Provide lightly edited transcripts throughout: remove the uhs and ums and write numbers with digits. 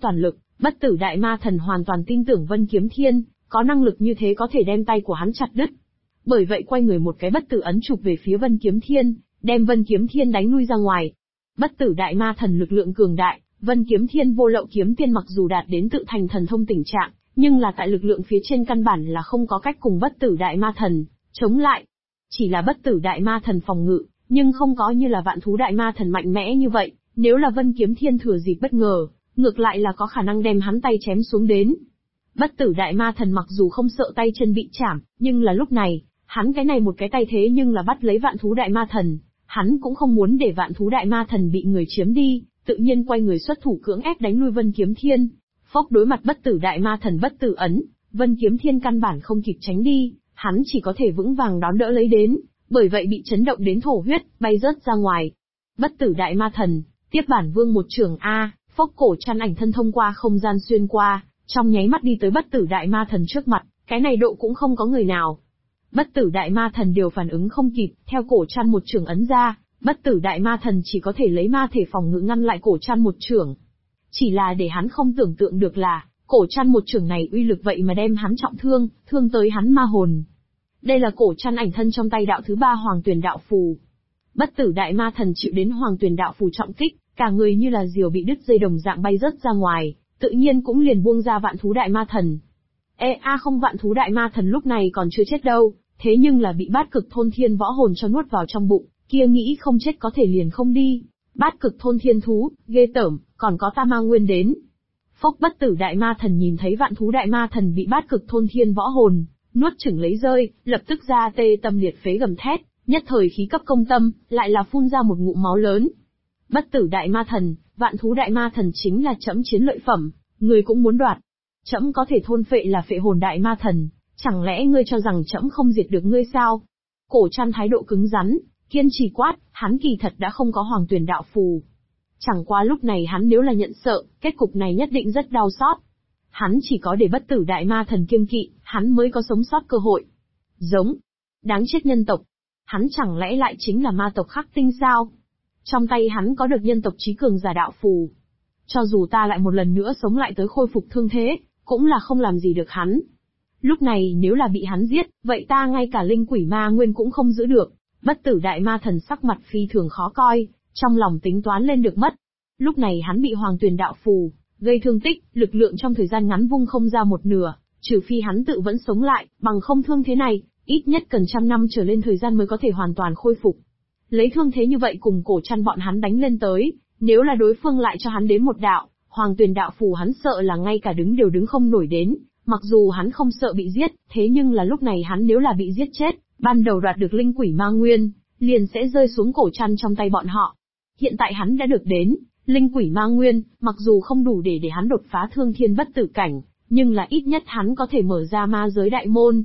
toàn lực, Bất Tử Đại Ma Thần hoàn toàn tin tưởng Vân Kiếm Thiên, có năng lực như thế có thể đem tay của hắn chặt đứt. Bởi vậy quay người một cái bất tử ấn chụp về phía Vân Kiếm Thiên, đem Vân Kiếm Thiên đánh lui ra ngoài. Bất Tử Đại Ma Thần lực lượng cường đại, Vân Kiếm Thiên Vô Lậu Kiếm Tiên mặc dù đạt đến tự thành thần thông tình trạng, nhưng là tại lực lượng phía trên căn bản là không có cách cùng Bất Tử Đại Ma Thần chống lại. Chỉ là Bất Tử Đại Ma Thần phòng ngự, nhưng không có như là Vạn Thú Đại Ma Thần mạnh mẽ như vậy, nếu là Vân Kiếm Thiên thừa dịp bất ngờ, ngược lại là có khả năng đem hắn tay chém xuống đến. Bất Tử Đại Ma Thần mặc dù không sợ tay chân bị chảm, nhưng là lúc này, hắn cái này một cái tay thế nhưng là bắt lấy Vạn Thú Đại Ma Thần, hắn cũng không muốn để Vạn Thú Đại Ma Thần bị người chiếm đi, tự nhiên quay người xuất thủ cưỡng ép đánh lui Vân Kiếm Thiên. Phốc, đối mặt Bất Tử Đại Ma Thần bất tử ấn, Vân Kiếm Thiên căn bản không kịp tránh đi, hắn chỉ có thể vững vàng đón đỡ lấy đến, bởi vậy bị chấn động đến thổ huyết, bay rớt ra ngoài. Bất Tử Đại Ma Thần, tiếp bản vương một trường A, phốc, cổ chăn ảnh thân thông qua không gian xuyên qua, trong nháy mắt đi tới Bất Tử Đại Ma Thần trước mặt, cái này độ cũng không có người nào. Bất Tử Đại Ma Thần đều phản ứng không kịp, theo cổ chăn một trường ấn ra, Bất Tử Đại Ma Thần chỉ có thể lấy ma thể phòng ngự ngăn lại cổ chăn một trường. Chỉ là để hắn không tưởng tượng được là, cổ chăn một trường này uy lực vậy mà đem hắn trọng thương, thương tới hắn ma hồn. Đây là cổ chăn ảnh thân trong tay đạo thứ 3 Hoàng Tuyền Đạo Phù. Bất Tử Đại Ma Thần chịu đến Hoàng Tuyền Đạo Phù trọng kích, cả người như là diều bị đứt dây đồng dạng bay rớt ra ngoài, tự nhiên cũng liền buông ra Vạn Thú Đại Ma Thần. Không, Vạn Thú Đại Ma Thần lúc này còn chưa chết đâu, thế nhưng là bị Bát Cực Thôn Thiên Võ Hồn cho nuốt vào trong bụng, kia nghĩ không chết có thể liền không đi. Bát Cực Thôn Thiên Thú, ghê tởm, còn có Ta Ma Nguyên đến. Phốc, Bất Tử Đại Ma Thần nhìn thấy Vạn Thú Đại Ma Thần bị Bát Cực Thôn Thiên Võ Hồn nuốt chửng lấy rơi, lập tức ra tê tâm liệt phế gầm thét, nhất thời khí cấp công tâm, lại là phun ra một ngụm máu lớn. Bất Tử Đại Ma Thần, Vạn Thú Đại Ma Thần chính là trẫm chiến lợi phẩm, người cũng muốn đoạt. Trẫm có thể thôn phệ là Phệ Hồn Đại Ma Thần, chẳng lẽ ngươi cho rằng trẫm không diệt được ngươi sao? Cổ Chăn thái độ cứng rắn, kiên trì quát, hắn kỳ thật đã không có Hoàng Tuyền Đạo Phù. Chẳng qua lúc này hắn nếu là nhận sợ, kết cục này nhất định rất đau xót. Hắn chỉ có để Bất Tử Đại Ma Thần kiêng kỵ, hắn mới có sống sót cơ hội. Giống, đáng chết nhân tộc. Hắn chẳng lẽ lại chính là ma tộc Khắc Tinh sao? Trong tay hắn có được nhân tộc trí cường giả đạo phù. Cho dù ta lại một lần nữa sống lại tới khôi phục thương thế, cũng là không làm gì được hắn. Lúc này nếu là bị hắn giết, vậy ta ngay cả linh quỷ ma nguyên cũng không giữ được. Bất Tử Đại Ma Thần sắc mặt phi thường khó coi, trong lòng tính toán lên được mất. Lúc này hắn bị Hoàng Tuyền Đạo Phù gây thương tích, lực lượng trong thời gian ngắn vung không ra một nửa, trừ phi hắn tự vẫn sống lại, bằng không thương thế này, ít nhất cần 100 năm trở lên thời gian mới có thể hoàn toàn khôi phục. Lấy thương thế như vậy cùng Cổ Chăn bọn hắn đánh lên tới, nếu là đối phương lại cho hắn đến một đạo, Hoàng Tuyền Đạo Phù hắn sợ là ngay cả đứng đều đứng không nổi đến, mặc dù hắn không sợ bị giết, thế nhưng là lúc này hắn nếu là bị giết chết, ban đầu đoạt được linh quỷ ma nguyên, liền sẽ rơi xuống Cổ Chăn trong tay bọn họ. Hiện tại hắn đã được đến linh quỷ ma nguyên, mặc dù không đủ để hắn đột phá thương thiên bất tử cảnh, nhưng là ít nhất hắn có thể mở ra ma giới đại môn.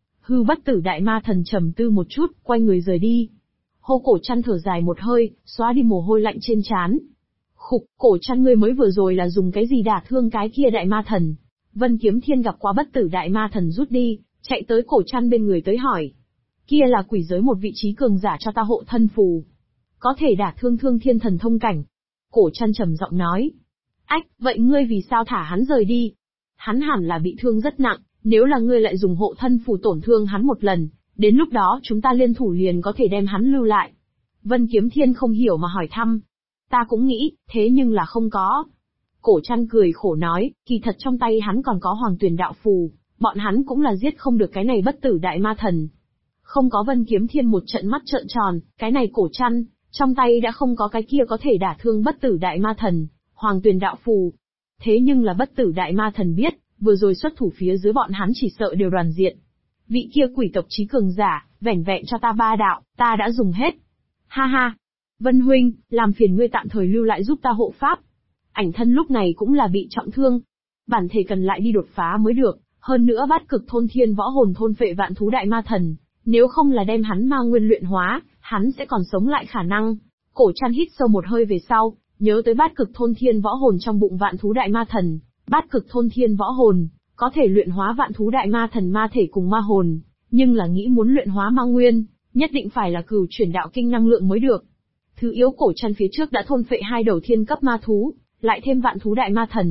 Bất Tử Đại Ma Thần trầm tư một chút, quay người rời đi. Hô, Cổ Chăn thở dài một hơi, xóa đi mồ hôi lạnh trên trán. Khục, Cổ Chăn ngươi mới vừa rồi là dùng cái gì đả thương cái kia Đại Ma Thần? Vân Kiếm Thiên gặp qua Bất Tử Đại Ma Thần rút đi, chạy tới Cổ Chăn bên người tới hỏi. Kia là quỷ giới một vị trí cường giả cho ta hộ thân phù. Có thể đả thương thương thiên thần thông cảnh. Cổ Chăn trầm giọng nói. Ách, vậy ngươi vì sao thả hắn rời đi? Hắn hẳn là bị thương rất nặng, nếu là ngươi lại dùng hộ thân phù tổn thương hắn một lần, đến lúc đó chúng ta liên thủ liền có thể đem hắn lưu lại. Vân Kiếm Thiên không hiểu mà hỏi thăm. Ta cũng nghĩ, thế nhưng là không có. Cổ Chăn cười khổ nói, kỳ thật trong tay hắn còn có Hoàng Tuyền Đạo Phù, bọn hắn cũng là giết không được cái này Bất Tử Đại Ma Thần. Không có Vân Kiếm Thiên một trận mắt trợn tròn, cái này Cổ Chăn, trong tay đã không có cái kia có thể đả thương Bất Tử Đại Ma Thần, Hoàng Tuyền Đạo Phù. Thế nhưng là Bất Tử Đại Ma Thần biết, vừa rồi xuất thủ phía dưới bọn hắn chỉ sợ đều đoàn diện. Vị kia quỷ tộc trí cường giả, vẻn vẹn cho ta 3 đạo, ta đã dùng hết. Ha ha! Vân huynh, làm phiền ngươi tạm thời lưu lại giúp ta hộ pháp. Ảnh thân lúc này cũng là bị trọng thương. Bản thể cần lại đi đột phá mới được, hơn nữa Bát Cực Thôn Thiên Võ Hồn thôn phệ Vạn Thú Đại Ma Thần, nếu không là đem hắn ma nguyên luyện hóa, hắn sẽ còn sống lại khả năng. Cổ Chăn hít sâu một hơi về sau, nhớ tới Bát Cực Thôn Thiên Võ Hồn trong bụng Vạn Thú Đại Ma Thần. Bát Cực Thôn Thiên Võ Hồn có thể luyện hóa Vạn Thú Đại Ma Thần ma thể cùng ma hồn, nhưng là nghĩ muốn luyện hóa ma nguyên, nhất định phải là Cửu Chuyển Đạo Kinh năng lượng mới được. Thứ yếu Cổ Chăn phía trước đã thôn phệ 2 đầu thiên cấp ma thú, lại thêm Vạn Thú Đại Ma Thần,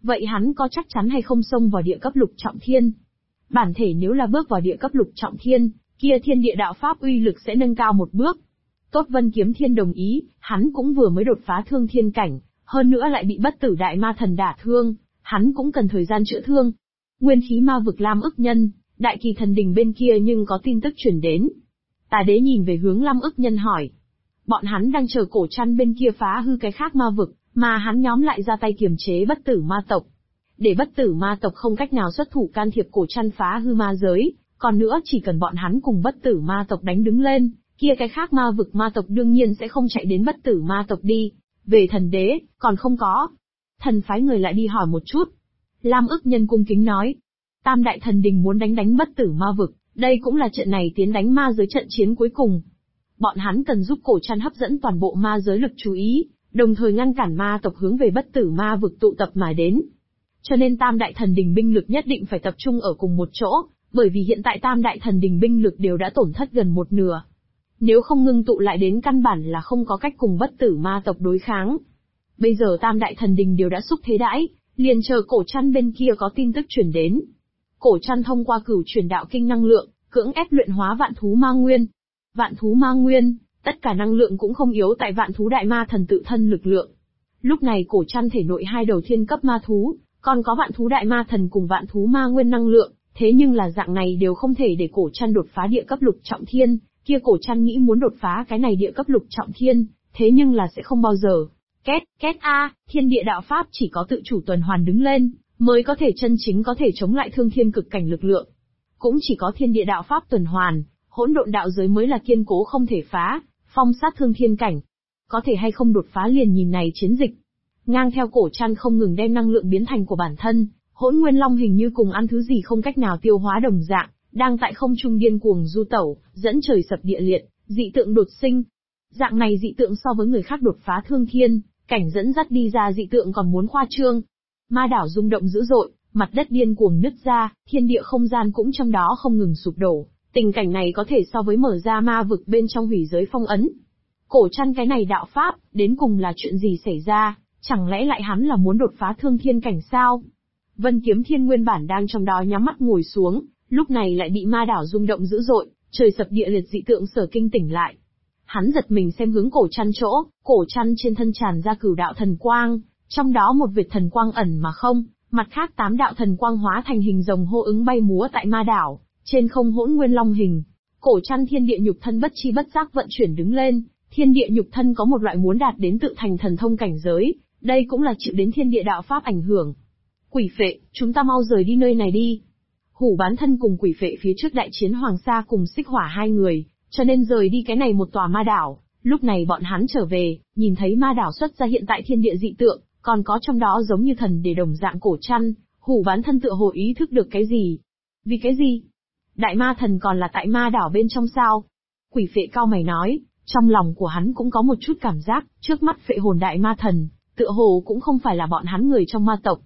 Vậy hắn có chắc chắn hay không xông vào địa cấp lục trọng thiên? Bản thể nếu là bước vào địa cấp lục trọng thiên, kia thiên địa đạo pháp uy lực sẽ nâng cao một bước. Tốt, Vân Kiếm Thiên đồng ý, hắn cũng vừa mới đột phá thương thiên cảnh, hơn nữa lại bị bất tử đại ma thần đả thương, hắn cũng cần thời gian chữa thương. Nguyên khí ma vực Lam Ức Nhân, Đại Kỳ Thần Đình bên kia nhưng có tin tức truyền đến. Tà Đế nhìn về hướng Lam Ức Nhân hỏi. Bọn hắn đang chờ Cổ Trăn bên kia phá hư cái khác ma vực, mà hắn nhóm lại ra tay kiềm chế bất tử ma tộc. Để bất tử ma tộc không cách nào xuất thủ can thiệp Cổ Trăn phá hư ma giới, còn nữa chỉ cần bọn hắn cùng bất tử ma tộc đánh đứng lên, kia cái khác ma vực ma tộc đương nhiên sẽ không chạy đến bất tử ma tộc đi. Về thần đế, còn không có. Thần phái người lại đi hỏi một chút. Lam Ức Nhân cung kính nói. Tam đại thần đình muốn đánh bất tử ma vực, đây cũng là trận này tiến đánh ma giới trận chiến cuối cùng. Bọn hắn cần giúp Cổ Trăn hấp dẫn toàn bộ ma giới lực chú ý, đồng thời ngăn cản ma tộc hướng về bất tử ma vực tụ tập mà đến. Cho nên tam đại thần đình binh lực nhất định phải tập trung ở cùng một chỗ, bởi vì hiện tại tam đại thần đình binh lực đều đã tổn thất gần một nửa. Nếu không ngưng tụ lại đến căn bản là không có cách cùng bất tử ma tộc đối kháng. Bây giờ tam đại thần đình đều đã xúc thế đãi, liền chờ Cổ Trăn bên kia có tin tức truyền đến. Cổ Trăn thông qua cửu truyền đạo kinh năng lượng, cưỡng ép luyện hóa vạn thú ma nguyên. Vạn thú ma nguyên, tất cả năng lượng cũng không yếu tại vạn thú đại ma thần tự thân lực lượng. Lúc này Cổ Trăn thể nội hai đầu thiên cấp ma thú, còn có vạn thú đại ma thần cùng vạn thú ma nguyên năng lượng, thế nhưng là dạng này đều không thể để Cổ Trăn đột phá địa cấp lục trọng thiên, kia Cổ Trăn nghĩ muốn đột phá cái này địa cấp lục trọng thiên, thế nhưng là sẽ không bao giờ. Két a, thiên địa đạo pháp chỉ có tự chủ tuần hoàn đứng lên, mới có thể chân chính có thể chống lại thương thiên cực cảnh lực lượng. Cũng chỉ có thiên địa đạo pháp tuần hoàn, hỗn độn đạo giới mới là kiên cố không thể phá, phong sát thương thiên cảnh. Có thể hay không đột phá liền nhìn này chiến dịch. Ngang theo Cổ Trăn không ngừng đem năng lượng biến thành của bản thân, Hỗn Nguyên Long hình như cùng ăn thứ gì không cách nào tiêu hóa đồng dạng, đang tại không trung điên cuồng du tẩu, dẫn trời sập địa liệt, dị tượng đột sinh. Dạng này dị tượng so với người khác đột phá thương thiên cảnh dẫn dắt đi ra dị tượng còn muốn khoa trương. Ma đảo rung động dữ dội, mặt đất điên cuồng nứt ra, thiên địa không gian cũng trong đó không ngừng sụp đổ. Tình cảnh này có thể so với mở ra ma vực bên trong hủy giới phong ấn. Cổ Trăn cái này đạo pháp, đến cùng là chuyện gì xảy ra, chẳng lẽ lại hắn là muốn đột phá thương thiên cảnh sao? Vân Kiếm Thiên nguyên bản đang trong đó nhắm mắt ngồi xuống, lúc này lại bị ma đảo rung động dữ dội, trời sập địa liệt dị tượng sở kinh tỉnh lại. Hắn giật mình xem hướng Cổ Trăn chỗ, Cổ Trăn trên thân tràn ra cửu đạo thần quang, trong đó một vệt thần quang ẩn mà không, mặt khác 8 đạo thần quang hóa thành hình rồng hô ứng bay múa tại ma đảo, trên không Hỗn Nguyên Long hình. Cổ Trăn thiên địa nhục thân bất chi bất giác vận chuyển đứng lên, thiên địa nhục thân có một loại muốn đạt đến tự thành thần thông cảnh giới, đây cũng là chịu đến thiên địa đạo pháp ảnh hưởng. Quỷ phệ, chúng ta mau rời đi nơi này đi. Hủ Bán Thân cùng Quỷ Phệ phía trước đại chiến Hoàng Sa cùng Xích Hỏa hai người, cho nên rời đi cái này một tòa ma đảo. Lúc này bọn hắn trở về, nhìn thấy ma đảo xuất ra hiện tại thiên địa dị tượng, còn có trong đó giống như thần để đồng dạng Cổ Trăn, Hủ Bán Thân tựa hồ ý thức được cái gì. Vì cái gì? Đại ma thần còn là tại ma đảo bên trong sao? Quỷ Phệ cau mày nói, trong lòng của hắn cũng có một chút cảm giác, trước mắt phệ hồn đại ma thần, tựa hồ cũng không phải là bọn hắn người trong ma tộc.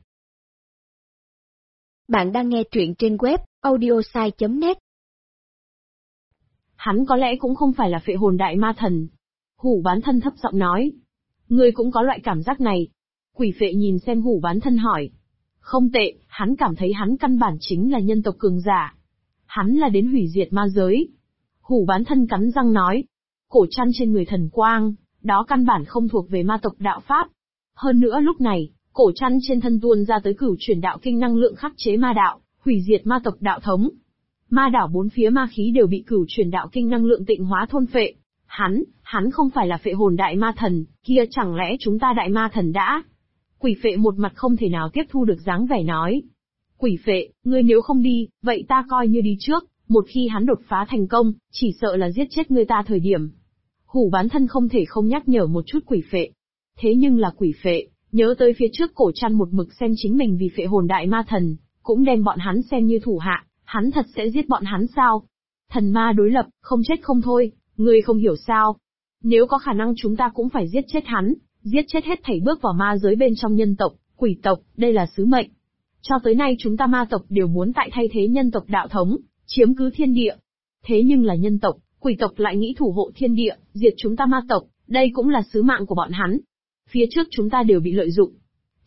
Bạn đang nghe truyện trên web audiosai.net. Hắn có lẽ cũng không phải là phệ hồn đại ma thần. Hủ Bán Thân thấp giọng nói. Ngươi cũng có loại cảm giác này. Quỷ Phệ nhìn xem Hủ Bán Thân hỏi. Không tệ, hắn cảm thấy hắn căn bản chính là nhân tộc cường giả. Hắn là đến hủy diệt ma giới. Hủ Bán Thân cắn răng nói. Cổ Trăn trên người thần quang, đó căn bản không thuộc về ma tộc đạo pháp. Hơn nữa lúc này, Cổ Trăn trên thân tuôn ra tới cửu truyền đạo kinh năng lượng khắc chế ma đạo, hủy diệt ma tộc đạo thống. Ma đảo bốn phía ma khí đều bị cửu truyền đạo kinh năng lượng tịnh hóa thôn phệ. Hắn không phải là phệ hồn đại ma thần, kia chẳng lẽ chúng ta đại ma thần đã? Quỷ Phệ một mặt không thể nào tiếp thu được dáng vẻ nói. Quỷ Phệ, ngươi nếu không đi, vậy ta coi như đi trước, một khi hắn đột phá thành công, chỉ sợ là giết chết người ta thời điểm. Hủ Bán Thân không thể không nhắc nhở một chút Quỷ Phệ. Thế nhưng là Quỷ Phệ, nhớ tới phía trước Cổ Trăn một mực xem chính mình vì phệ hồn đại ma thần, cũng đem bọn hắn xem như thủ hạ, hắn thật sẽ giết bọn hắn sao? Thần ma đối lập, không chết không thôi, ngươi không hiểu sao? Nếu có khả năng chúng ta cũng phải giết chết hắn, giết chết hết thảy bước vào ma giới bên trong nhân tộc, quỷ tộc, đây là sứ mệnh. Cho tới nay chúng ta ma tộc đều muốn tại thay thế nhân tộc đạo thống, chiếm cứ thiên địa. Thế nhưng là nhân tộc, quỷ tộc lại nghĩ thủ hộ thiên địa, diệt chúng ta ma tộc, đây cũng là sứ mạng của bọn hắn. Phía trước chúng ta đều bị lợi dụng.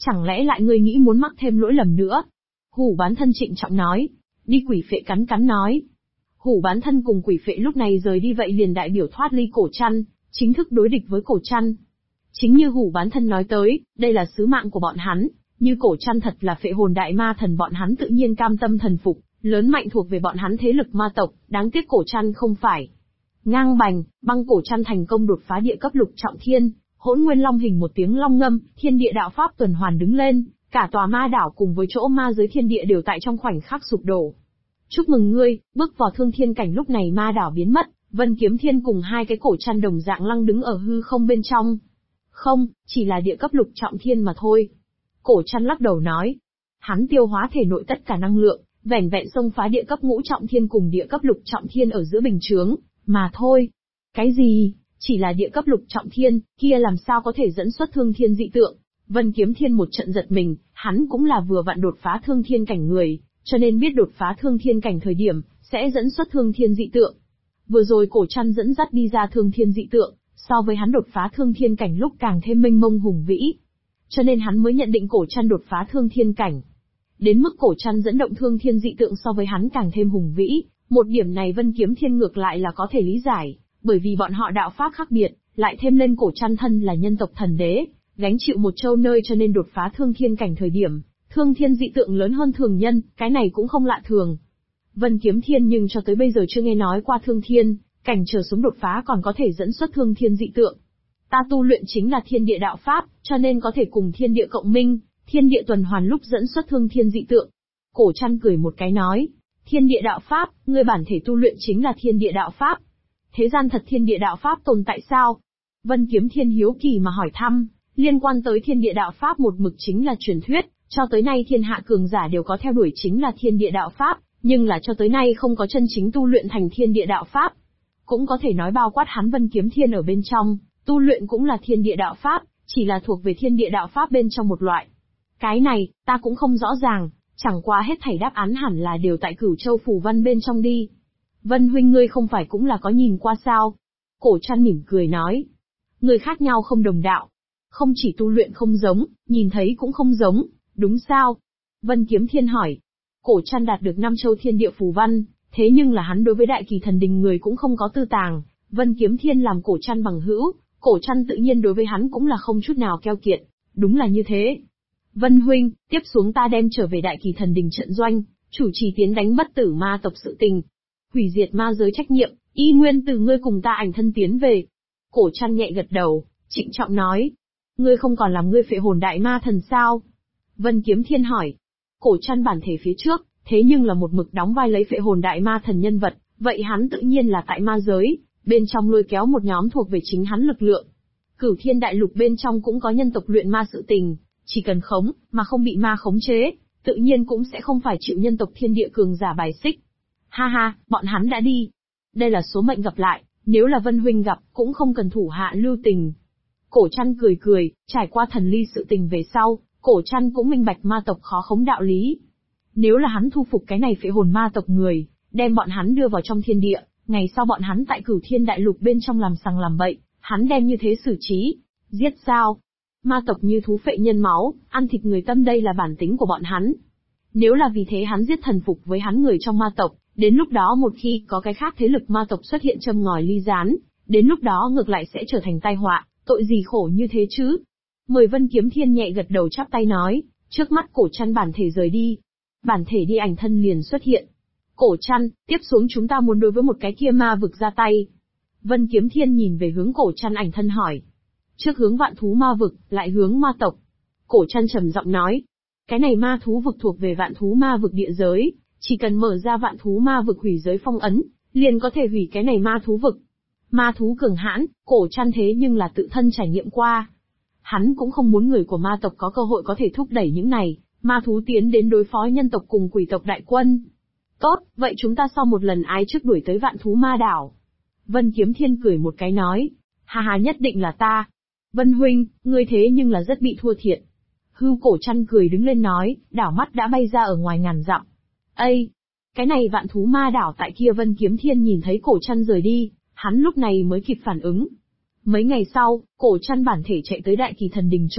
Chẳng lẽ lại ngươi nghĩ muốn mắc thêm lỗi lầm nữa? Hủ Bán Thân trịnh trọng nói. Đi. Quỷ Phệ cắn cắn nói. Hủ Bán Thân cùng Quỷ Phệ lúc này rời đi, vậy liền đại biểu thoát ly Cổ Trăn, chính thức đối địch với Cổ Trăn. Chính như Hủ Bán Thân nói tới, đây là sứ mạng của bọn hắn, như Cổ Trăn thật là phệ hồn đại ma thần bọn hắn tự nhiên cam tâm thần phục, lớn mạnh thuộc về bọn hắn thế lực ma tộc, đáng tiếc Cổ Trăn không phải. Ngang bành, băng Cổ Trăn thành công đột phá địa cấp lục trọng thiên, Hỗn Nguyên Long hình một tiếng long ngâm, thiên địa đạo pháp tuần hoàn đứng lên, cả tòa ma đảo cùng với chỗ ma giới thiên địa đều tại trong khoảnh khắc sụp đổ. Chúc mừng ngươi, bước vào thương thiên cảnh. Lúc này ma đảo biến mất, Vân Kiếm Thiên cùng hai cái Cổ Trăn đồng dạng lăng đứng ở hư không bên trong. Không, chỉ là địa cấp lục trọng thiên mà thôi. Cổ Trăn lắc đầu nói. Hắn tiêu hóa thể nội tất cả năng lượng, vẻn vẹn xông phá địa cấp ngũ trọng thiên cùng địa cấp lục trọng thiên ở giữa bình chướng, mà thôi. Cái gì? Chỉ là địa cấp lục trọng thiên, kia làm sao có thể dẫn xuất thương thiên dị tượng? Vân Kiếm Thiên một trận giật mình, hắn cũng là vừa vặn đột phá thương thiên cảnh người, cho nên biết đột phá thương thiên cảnh thời điểm, sẽ dẫn xuất thương thiên dị tượng. Vừa rồi Cổ Trăn dẫn dắt đi ra thương thiên dị tượng, so với hắn đột phá thương thiên cảnh lúc càng thêm mênh mông hùng vĩ. Cho nên hắn mới nhận định Cổ Trăn đột phá thương thiên cảnh. Đến mức Cổ Trăn dẫn động thương thiên dị tượng so với hắn càng thêm hùng vĩ, một điểm này Vân Kiếm Thiên ngược lại là có thể lý giải, bởi vì bọn họ đạo pháp khác biệt, lại thêm lên Cổ Trăn thân là nhân tộc thần đế, gánh chịu một châu nơi cho nên đột phá thương thiên cảnh thời điểm, thương thiên dị tượng lớn hơn thường nhân, cái này cũng không lạ thường. Vân Kiếm Thiên nhưng cho tới bây giờ chưa nghe nói qua thương thiên cảnh trở xuống đột phá còn có thể dẫn xuất thương thiên dị tượng. Ta tu luyện chính là thiên địa đạo pháp, cho nên có thể cùng thiên địa cộng minh, thiên địa tuần hoàn lúc dẫn xuất thương thiên dị tượng. Cổ Trăn cười một cái nói, thiên địa đạo pháp, ngươi bản thể tu luyện chính là thiên địa đạo pháp. Thế gian thật thiên địa đạo pháp tồn tại sao? Vân Kiếm Thiên hiếu kỳ mà hỏi thăm, liên quan tới thiên địa đạo pháp một mực chính là truyền thuyết, cho tới nay thiên hạ cường giả đều có theo đuổi chính là thiên địa đạo pháp, nhưng là cho tới nay không có chân chính tu luyện thành thiên địa đạo pháp. Cũng có thể nói bao quát hắn Vân Kiếm Thiên ở bên trong, tu luyện cũng là thiên địa đạo pháp, chỉ là thuộc về thiên địa đạo pháp bên trong một loại. Cái này, ta cũng không rõ ràng, chẳng qua hết thảy đáp án hẳn là đều tại Cửu Châu phù văn bên trong đi. Vân huynh ngươi không phải cũng là có nhìn qua sao? Cổ Trăn mỉm cười nói. Người khác nhau không đồng đạo. Không chỉ tu luyện không giống, nhìn thấy cũng không giống, đúng sao? Vân Kiếm Thiên hỏi. Cổ Trăn đạt được 5 châu thiên địa phù văn, thế nhưng là hắn đối với Đại Kỳ Thần Đình người cũng không có tư tàng. Vân Kiếm Thiên làm Cổ Trăn bằng hữu, Cổ Trăn tự nhiên đối với hắn cũng là không chút nào keo kiệt. Đúng là như thế. Vân huynh, tiếp xuống ta đem trở về Đại Kỳ Thần Đình trận doanh, chủ trì tiến đánh bất tử ma tộc sự tình. Hủy diệt ma giới trách nhiệm, y nguyên từ ngươi cùng ta ảnh thân tiến về. Cổ Trăn nhẹ gật đầu, trịnh trọng nói. Ngươi không còn làm ngươi phệ hồn đại ma thần sao? Vân Kiếm Thiên hỏi. Cổ Trăn bản thể phía trước, thế nhưng là một mực đóng vai lấy phệ hồn đại ma thần nhân vật, vậy hắn tự nhiên là tại ma giới, bên trong lôi kéo một nhóm thuộc về chính hắn lực lượng. Cửu Thiên Đại Lục bên trong cũng có nhân tộc luyện ma sự tình, chỉ cần khống, mà không bị ma khống chế, tự nhiên cũng sẽ không phải chịu nhân tộc thiên địa cường giả bài xích. Ha ha, bọn hắn đã đi. Đây là số mệnh gặp lại, nếu là Vân huynh gặp, cũng không cần thủ hạ lưu tình. Cổ Trăn cười cười, trải qua thần ly sự tình về sau, Cổ Trăn cũng minh bạch ma tộc khó khống đạo lý. Nếu là hắn thu phục cái này phệ hồn ma tộc người, đem bọn hắn đưa vào trong thiên địa, ngày sau bọn hắn tại Cửu Thiên Đại Lục bên trong làm sằng làm bậy, hắn đem như thế xử trí. Giết sao? Ma tộc như thú phệ nhân máu, ăn thịt người tâm, đây là bản tính của bọn hắn. Nếu là vì thế hắn giết thần phục với hắn người trong ma tộc, đến lúc đó một khi có cái khác thế lực ma tộc xuất hiện châm ngòi ly gián, đến lúc đó ngược lại sẽ trở thành tai họa, tội gì khổ như thế chứ? Mời Vân Kiếm Thiên nhẹ gật đầu chắp tay nói, trước mắt Cổ Trăn bản thể rời đi. Bản thể đi ảnh thân liền xuất hiện. Cổ Trăn, tiếp xuống chúng ta muốn đối với một cái kia ma vực ra tay. Vân Kiếm Thiên nhìn về hướng Cổ Trăn ảnh thân hỏi. Trước hướng vạn thú ma vực, lại hướng ma tộc. Cổ Trăn trầm giọng nói. Cái này ma thú vực thuộc về vạn thú ma vực địa giới, chỉ cần mở ra vạn thú ma vực hủy giới phong ấn, liền có thể hủy cái này ma thú vực. Ma thú cường hãn, Cổ Trăn thế nhưng là tự thân trải nghiệm qua. Hắn cũng không muốn người của ma tộc có cơ hội có thể thúc đẩy những này, ma thú tiến đến đối phó nhân tộc cùng quỷ tộc đại quân. Tốt, vậy chúng ta sau một lần ai trước đuổi tới vạn thú ma đảo? Vân Kiếm Thiên cười một cái nói, ha ha nhất định là ta. Vân huynh, ngươi thế nhưng là rất bị thua thiệt. Hưu Cổ Trăn cười đứng lên nói, đảo mắt đã bay ra ở ngoài ngàn dặm. Ây! Cái này vạn thú ma đảo tại kia. Vân Kiếm Thiên nhìn thấy Cổ Trăn rời đi, hắn lúc này mới kịp phản ứng. Mấy ngày sau, Cổ Trăn bản thể chạy tới Đại Kỳ Thần Đình chỗ,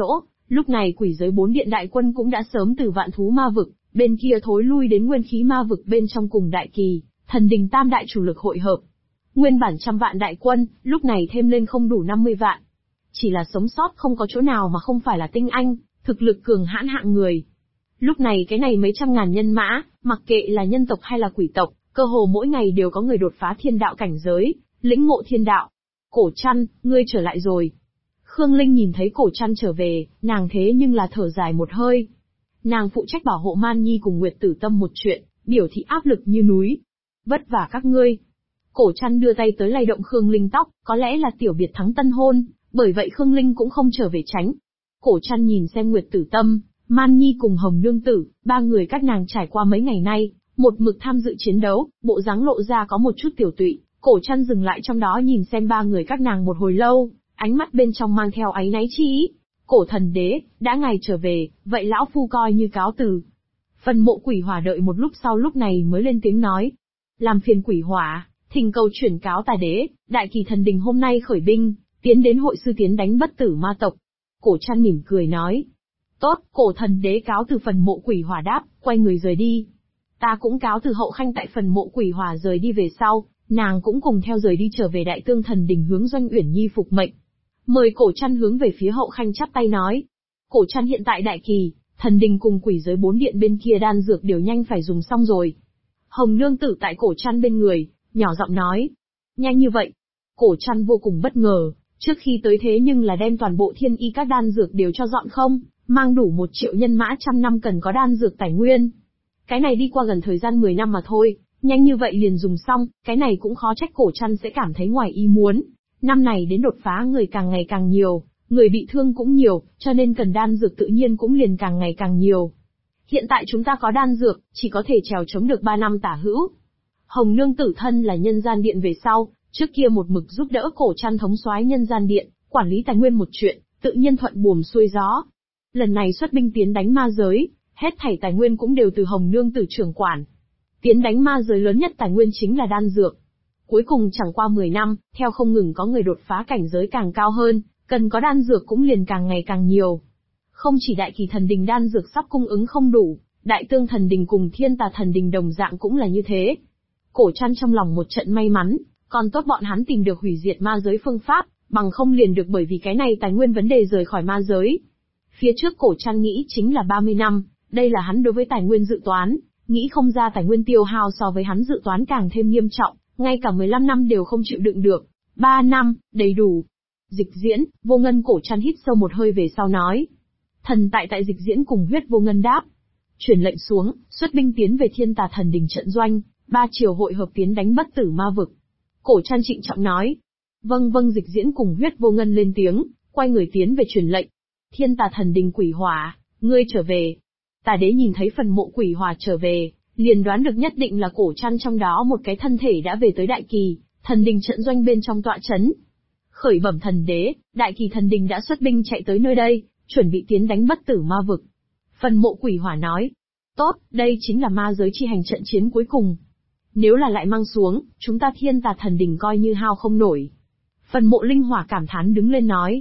Lúc này quỷ giới 4 điện đại quân cũng đã sớm từ vạn thú ma vực, bên kia thối lui đến nguyên khí ma vực bên trong cùng đại kỳ, thần đình tam đại chủ lực hội hợp. Nguyên bản 100 vạn đại quân, lúc này thêm lên không đủ 50 vạn. Chỉ là sống sót không có chỗ nào mà không phải là tinh anh, thực lực cường hãn hạng người. Lúc này cái này mấy trăm ngàn nhân mã, mặc kệ là nhân tộc hay là quỷ tộc, cơ hồ mỗi ngày đều có người đột phá thiên đạo cảnh giới, lĩnh ngộ thiên đạo. Cổ Trăn, ngươi trở lại rồi. Khương Linh nhìn thấy Cổ Trăn trở về, nàng thế nhưng là thở dài một hơi. Nàng phụ trách bảo hộ Man Nhi cùng Nguyệt Tử Tâm một chuyện, biểu thị áp lực như núi. Vất vả các ngươi. Cổ Trăn đưa tay tới lay động Khương Linh tóc, có lẽ là tiểu biệt thắng tân hôn, bởi vậy Khương Linh cũng không trở về tránh. Cổ Trăn nhìn xem Nguyệt Tử Tâm, Man Nhi cùng Hồng Nương Tử, ba người các nàng trải qua mấy ngày nay, một mực tham dự chiến đấu, bộ dáng lộ ra có một chút tiểu tụy. Cổ Trăn dừng lại trong đó nhìn xem ba người các nàng một hồi lâu, ánh mắt bên trong mang theo áy náy chi ý. Cổ thần đế, đã ngài trở về, vậy lão phu coi như cáo từ. Phần Mộ Quỷ Hỏa đợi một lúc sau lúc này mới lên tiếng nói. Làm phiền Quỷ Hỏa, thỉnh cầu chuyển cáo tài đế, đại kỳ thần đình hôm nay khởi binh, tiến đến hội sư tiến đánh bất tử ma tộc. Cổ Trăn mỉm cười nói. Tốt, cổ thần đế cáo từ. Phần Mộ Quỷ Hỏa đáp, quay người rời đi. Ta cũng cáo từ. Hậu Khanh tại Phần Mộ Quỷ Hỏa rời đi về sau, nàng cũng cùng theo rời đi trở về Đại Tương thần đình hướng Doanh Uyển Nhi phục mệnh. Mời Cổ Trăn hướng về phía Hậu Khanh chắp tay nói. Cổ Trăn hiện tại đại kỳ, thần đình cùng quỷ giới 4 điện bên kia đan dược đều nhanh phải dùng xong rồi. Hồng Nương Tử tại Cổ Trăn bên người, nhỏ giọng nói. Nhanh như vậy. Cổ Trăn vô cùng bất ngờ, trước khi tới thế nhưng là đem toàn bộ thiên y các đan dược đều cho dọn không, mang đủ 1 triệu nhân mã 100 năm cần có đan dược tài nguyên. Cái này đi qua gần thời gian 10 năm mà thôi, nhanh như vậy liền dùng xong, cái này cũng khó trách Cổ Trăn sẽ cảm thấy ngoài ý muốn. Năm này đến đột phá người càng ngày càng nhiều, người bị thương cũng nhiều, cho nên cần đan dược tự nhiên cũng liền càng ngày càng nhiều. Hiện tại chúng ta có đan dược, chỉ có thể trèo chống được 3 năm tả hữu. Hồng Nương Tử thân là nhân gian điện về sau, trước kia một mực giúp đỡ Cổ Trăn thống soái nhân gian điện, quản lý tài nguyên một chuyện, tự nhiên thuận buồm xuôi gió. Lần này xuất binh tiến đánh ma giới, hết thảy tài nguyên cũng đều từ Hồng Nương Tử trưởng quản. Tiến đánh ma giới lớn nhất tài nguyên chính là đan dược. Cuối cùng chẳng qua 10 năm, theo không ngừng có người đột phá cảnh giới càng cao hơn, cần có đan dược cũng liền càng ngày càng nhiều. Không chỉ đại kỳ thần đình đan dược sắp cung ứng không đủ, đại tương thần đình cùng thiên tà thần đình đồng dạng cũng là như thế. Cổ Trăn trong lòng một trận may mắn, còn tốt bọn hắn tìm được hủy diệt ma giới phương pháp, bằng không liền được bởi vì cái này tài nguyên vấn đề rời khỏi ma giới. Phía trước Cổ Trăn nghĩ chính là 30 năm, đây là hắn đối với tài nguyên dự toán, nghĩ không ra tài nguyên tiêu hao so với hắn dự toán càng thêm nghiêm trọng, ngay cả 15 năm đều không chịu đựng được. 3 năm, đầy đủ. Dịch diễn, Vô Ngân. Cổ Trăn hít sâu một hơi về sau nói. Thần tại dịch diễn cùng Huyết Vô Ngân đáp. Truyền lệnh xuống, xuất binh tiến về thiên tà thần đình trận doanh, 3 triều hội hợp tiến đánh bất tử ma vực. Cổ Trăn trịnh trọng nói. Vâng vâng. Dịch diễn cùng Huyết Vô Ngân lên tiếng, quay người tiến về truyền lệnh. Thiên tà thần đình Quỷ Hỏa, ngươi trở về. Tà đế nhìn thấy Phần Mộ Quỷ Hỏa trở về, liền đoán được nhất định là Cổ Trăn trong đó một cái thân thể đã về tới đại kỳ, thần đình trận doanh bên trong tọa chấn. Khởi bẩm thần đế, đại kỳ thần đình đã xuất binh chạy tới nơi đây, chuẩn bị tiến đánh bất tử ma vực. Phần Mộ Quỷ Hỏa nói. Tốt, đây chính là ma giới chi hành trận chiến cuối cùng. Nếu là lại mang xuống, chúng ta thiên tà thần đình coi như hao không nổi. Phần Mộ Linh Hỏa cảm thán đứng lên nói.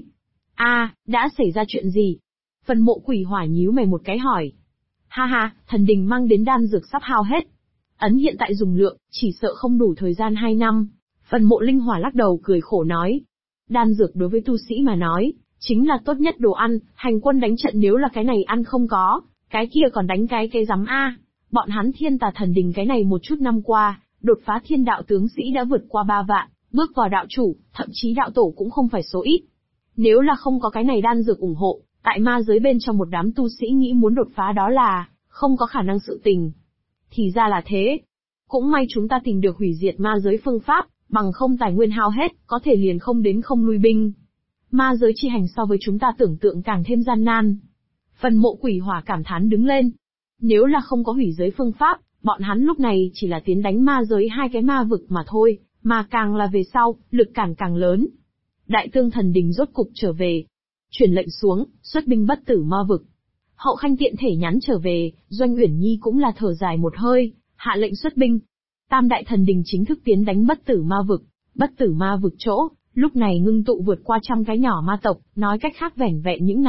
Đã xảy ra chuyện gì? Phần Mộ Quỷ Hỏa nhíu mày một cái hỏi. Ha ha, thần đình mang đến đan dược sắp hao hết. Ấn hiện tại dùng lượng, chỉ sợ không đủ thời gian 2 năm. Phần Mộ Linh Hỏa lắc đầu cười khổ nói. Đan dược đối với tu sĩ mà nói, chính là tốt nhất đồ ăn, hành quân đánh trận nếu là cái này ăn không có, cái kia còn đánh cái rắm a. Bọn hắn thiên tà thần đình cái này một chút năm qua, đột phá thiên đạo tướng sĩ đã vượt qua 3 vạn, bước vào đạo chủ, thậm chí đạo tổ cũng không phải số ít. Nếu là không có cái này đan dược ủng hộ, tại ma giới bên trong một đám tu sĩ nghĩ muốn đột phá đó là không có khả năng sự tình. Thì ra là thế. Cũng may chúng ta tìm được hủy diệt ma giới phương pháp, bằng không tài nguyên hao hết, có thể liền không đến không lui binh. Ma giới chi hành so với chúng ta tưởng tượng càng thêm gian nan. Phần Mộ Quỷ Hỏa cảm thán đứng lên. Nếu là không có hủy giới phương pháp, bọn hắn lúc này chỉ là tiến đánh ma giới 2 cái ma vực mà thôi, mà càng là về sau, lực cản càng lớn. Đại tương thần đình rốt cục trở về. Truyền lệnh xuống, xuất binh bất tử ma vực. Hậu Khanh tiện thể nhắn trở về, Doanh Uyển Nhi cũng là thở dài một hơi, hạ lệnh xuất binh. Tam đại thần đình chính thức tiến đánh bất tử ma vực. Bất tử ma vực chỗ, lúc này ngưng tụ vượt qua 100 cái nhỏ ma tộc, nói cách khác vẻn vẹn những này,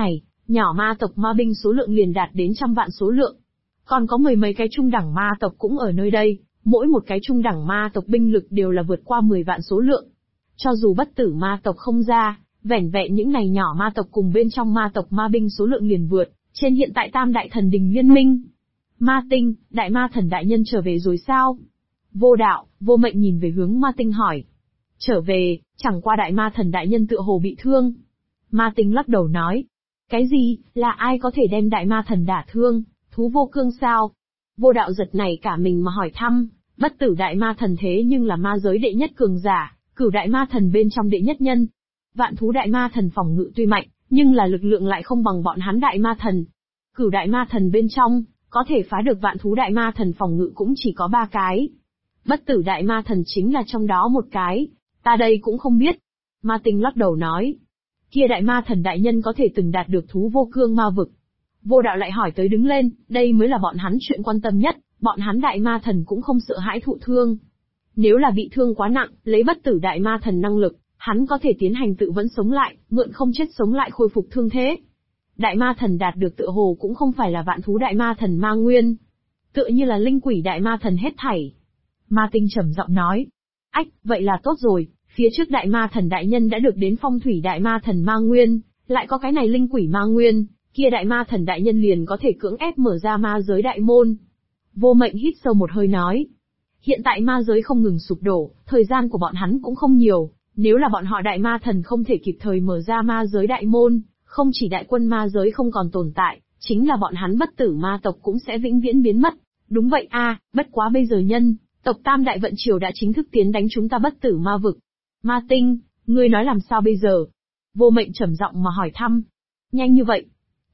nhỏ ma tộc ma binh số lượng liền đạt đến trăm vạn số lượng. Còn có mười mấy cái trung đẳng ma tộc cũng ở nơi đây, mỗi một cái trung đẳng ma tộc binh lực đều là vượt qua 10 vạn số lượng. Cho dù bất tử ma tộc không ra, vẻn vẹn những này nhỏ ma tộc cùng bên trong ma tộc ma binh số lượng liền vượt trên hiện tại tam đại thần đình liên minh. Ma Tinh, đại ma thần đại nhân trở về rồi sao? Vô Đạo, Vô Mệnh nhìn về hướng Ma Tinh hỏi. Trở về, chẳng qua đại ma thần đại nhân tựa hồ bị thương. Ma Tinh lắc đầu nói. Cái gì, là ai có thể đem đại ma thần đả thương, thú vô cương sao? Vô Đạo giật này cả mình mà hỏi thăm, bất tử đại ma thần thế nhưng là ma giới đệ nhất cường giả, cửu đại ma thần bên trong đệ nhất nhân. Vạn thú đại ma thần phòng ngự tuy mạnh, nhưng là lực lượng lại không bằng bọn hắn đại ma thần. Cửu đại ma thần bên trong, có thể phá được vạn thú đại ma thần phòng ngự cũng chỉ có 3 cái. Bất tử đại ma thần chính là trong đó một cái, ta đây cũng không biết. Ma Tinh lắc đầu nói. Kia đại ma thần đại nhân có thể từng đạt được thú vô cương ma vực. Vô Đạo lại hỏi tới đứng lên, đây mới là bọn hắn chuyện quan tâm nhất, bọn hắn đại ma thần cũng không sợ hãi thụ thương. Nếu là bị thương quá nặng, lấy bất tử đại ma thần năng lực, hắn có thể tiến hành tự vẫn sống lại, mượn không chết sống lại khôi phục thương thế. Đại ma thần đạt được tựa hồ cũng không phải là vạn thú đại ma thần ma nguyên, tựa như là linh quỷ đại ma thần hết thảy. Ma Tinh trầm giọng nói, ách, vậy là tốt rồi, phía trước đại ma thần đại nhân đã được đến phong thủy đại ma thần ma nguyên, lại có cái này linh quỷ ma nguyên, kia đại ma thần đại nhân liền có thể cưỡng ép mở ra ma giới đại môn. Vô Mệnh hít sâu một hơi nói, hiện tại ma giới không ngừng sụp đổ, thời gian của bọn hắn cũng không nhiều, nếu là bọn họ đại ma thần không thể kịp thời mở ra ma giới đại môn, không chỉ đại quân ma giới không còn tồn tại, chính là bọn hắn bất tử ma tộc cũng sẽ vĩnh viễn biến mất. Đúng vậy a, bất quá bây giờ nhân tộc Tam Đại Vận Triều đã chính thức tiến đánh chúng ta bất tử ma vực. Ma Tinh, ngươi nói làm sao bây giờ? Vô Mệnh trầm giọng mà hỏi thăm. Nhanh như vậy?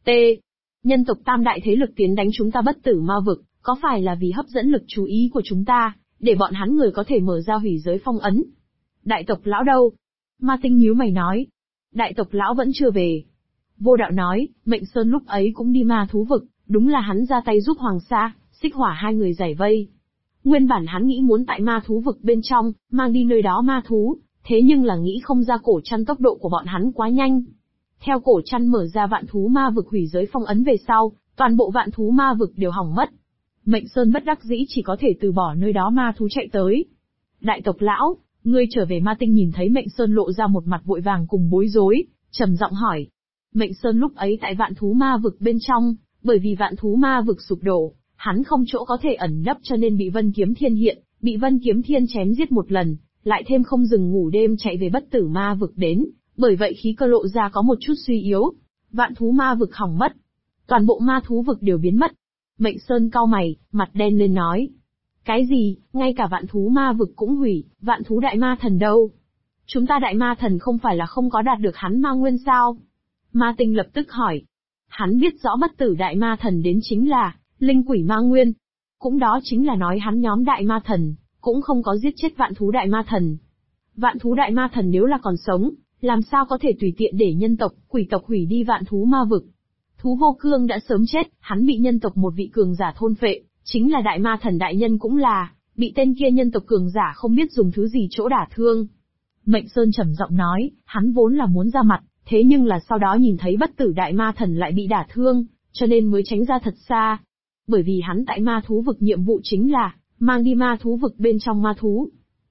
Nhân tộc Tam Đại thế lực tiến đánh chúng ta bất tử ma vực, có phải là vì hấp dẫn lực chú ý của chúng ta, để bọn hắn người có thể mở ra hủy giới phong ấn? Đại tộc lão đâu? Ma Tinh nhíu mày nói. Đại tộc lão vẫn chưa về. Vô Đạo nói, Mệnh Sơn lúc ấy cũng đi ma thú vực, đúng là hắn ra tay giúp Hoàng Sa, Xích Hỏa hai người giải vây. Nguyên bản hắn nghĩ muốn tại ma thú vực bên trong, mang đi nơi đó ma thú, thế nhưng là nghĩ không ra cổ chăn tốc độ của bọn hắn quá nhanh. Theo cổ chăn mở ra vạn thú ma vực hủy giới phong ấn về sau, toàn bộ vạn thú ma vực đều hỏng mất. Mệnh Sơn bất đắc dĩ chỉ có thể từ bỏ nơi đó ma thú chạy tới. Đại tộc lão, ngươi trở về. Ma Tinh nhìn thấy Mệnh Sơn lộ ra một mặt vội vàng cùng bối rối, trầm giọng hỏi. Mệnh Sơn lúc ấy tại vạn thú ma vực bên trong, bởi vì vạn thú ma vực sụp đổ, hắn không chỗ có thể ẩn nấp cho nên bị Vân Kiếm Thiên hiện, bị Vân Kiếm Thiên chém giết một lần, lại thêm không dừng ngủ đêm chạy về bất tử ma vực đến, bởi vậy khí cơ lộ ra có một chút suy yếu. Vạn thú ma vực hỏng mất, toàn bộ ma thú vực đều biến mất. Mệnh Sơn cau mày, mặt đen lên nói. Cái gì, ngay cả vạn thú ma vực cũng hủy, vạn thú đại ma thần đâu? Chúng ta đại ma thần không phải là không có đạt được hắn ma nguyên sao? Ma Tinh lập tức hỏi. Hắn biết rõ bất tử đại ma thần đến chính là linh quỷ ma nguyên. Cũng đó chính là nói hắn nhóm đại ma thần, cũng không có giết chết vạn thú đại ma thần. Vạn thú đại ma thần nếu là còn sống, làm sao có thể tùy tiện để nhân tộc, quỷ tộc hủy đi vạn thú ma vực. Thú vô cương đã sớm chết, hắn bị nhân tộc một vị cường giả thôn phệ, chính là đại ma thần đại nhân cũng là, bị tên kia nhân tộc cường giả không biết dùng thứ gì chỗ đả thương. Mệnh Sơn trầm giọng nói, hắn vốn là muốn ra mặt, thế nhưng là sau đó nhìn thấy bất tử đại ma thần lại bị đả thương, cho nên mới tránh ra thật xa. Bởi vì hắn tại ma thú vực nhiệm vụ chính là, mang đi ma thú vực bên trong ma thú.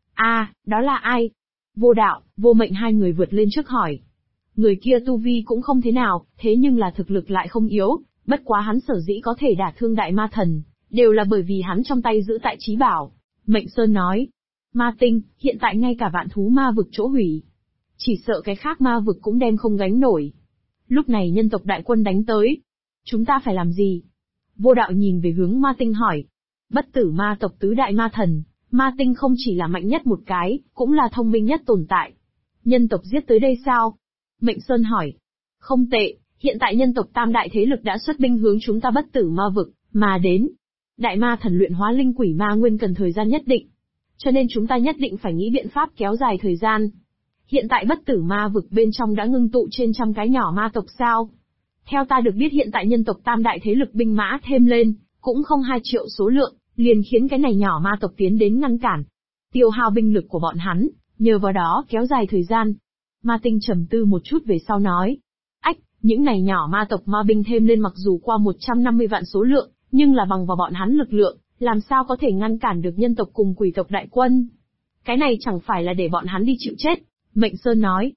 Đó là ai? Vô Đạo, Vô Mệnh hai người vượt lên trước hỏi. Người kia tu vi cũng không thế nào, thế nhưng là thực lực lại không yếu, bất quá hắn sở dĩ có thể đả thương đại ma thần, đều là bởi vì hắn trong tay giữ tại chí bảo. Mệnh Sơn nói, Ma Tinh, hiện tại ngay cả vạn thú ma vực chỗ hủy, chỉ sợ cái khác ma vực cũng đem không gánh nổi. Lúc này nhân tộc đại quân đánh tới, chúng ta phải làm gì? Vô Đạo nhìn về hướng Ma Tinh hỏi. Bất tử ma tộc tứ đại ma thần, Ma Tinh không chỉ là mạnh nhất một cái, cũng là thông minh nhất tồn tại. Nhân tộc giết tới đây sao? Mệnh Sơn hỏi. Không tệ, hiện tại nhân tộc tam đại thế lực đã xuất binh hướng chúng ta bất tử ma vực, mà đến. Đại ma thần luyện hóa linh quỷ ma nguyên cần thời gian nhất định. Cho nên chúng ta nhất định phải nghĩ biện pháp kéo dài thời gian. Hiện tại bất tử ma vực bên trong đã ngưng tụ trên trăm cái nhỏ ma tộc sao? Theo ta được biết hiện tại nhân tộc tam đại thế lực binh mã thêm lên, cũng không 2 triệu số lượng, liền khiến cái này nhỏ ma tộc tiến đến ngăn cản. Tiêu hao binh lực của bọn hắn, nhờ vào đó kéo dài thời gian. Ma Tinh trầm tư một chút về sau nói. Những này nhỏ ma tộc ma binh thêm lên mặc dù qua 150 vạn số lượng, nhưng là bằng vào bọn hắn lực lượng, làm sao có thể ngăn cản được nhân tộc cùng quỷ tộc đại quân. Cái này chẳng phải là để bọn hắn đi chịu chết. Mệnh Sơn nói.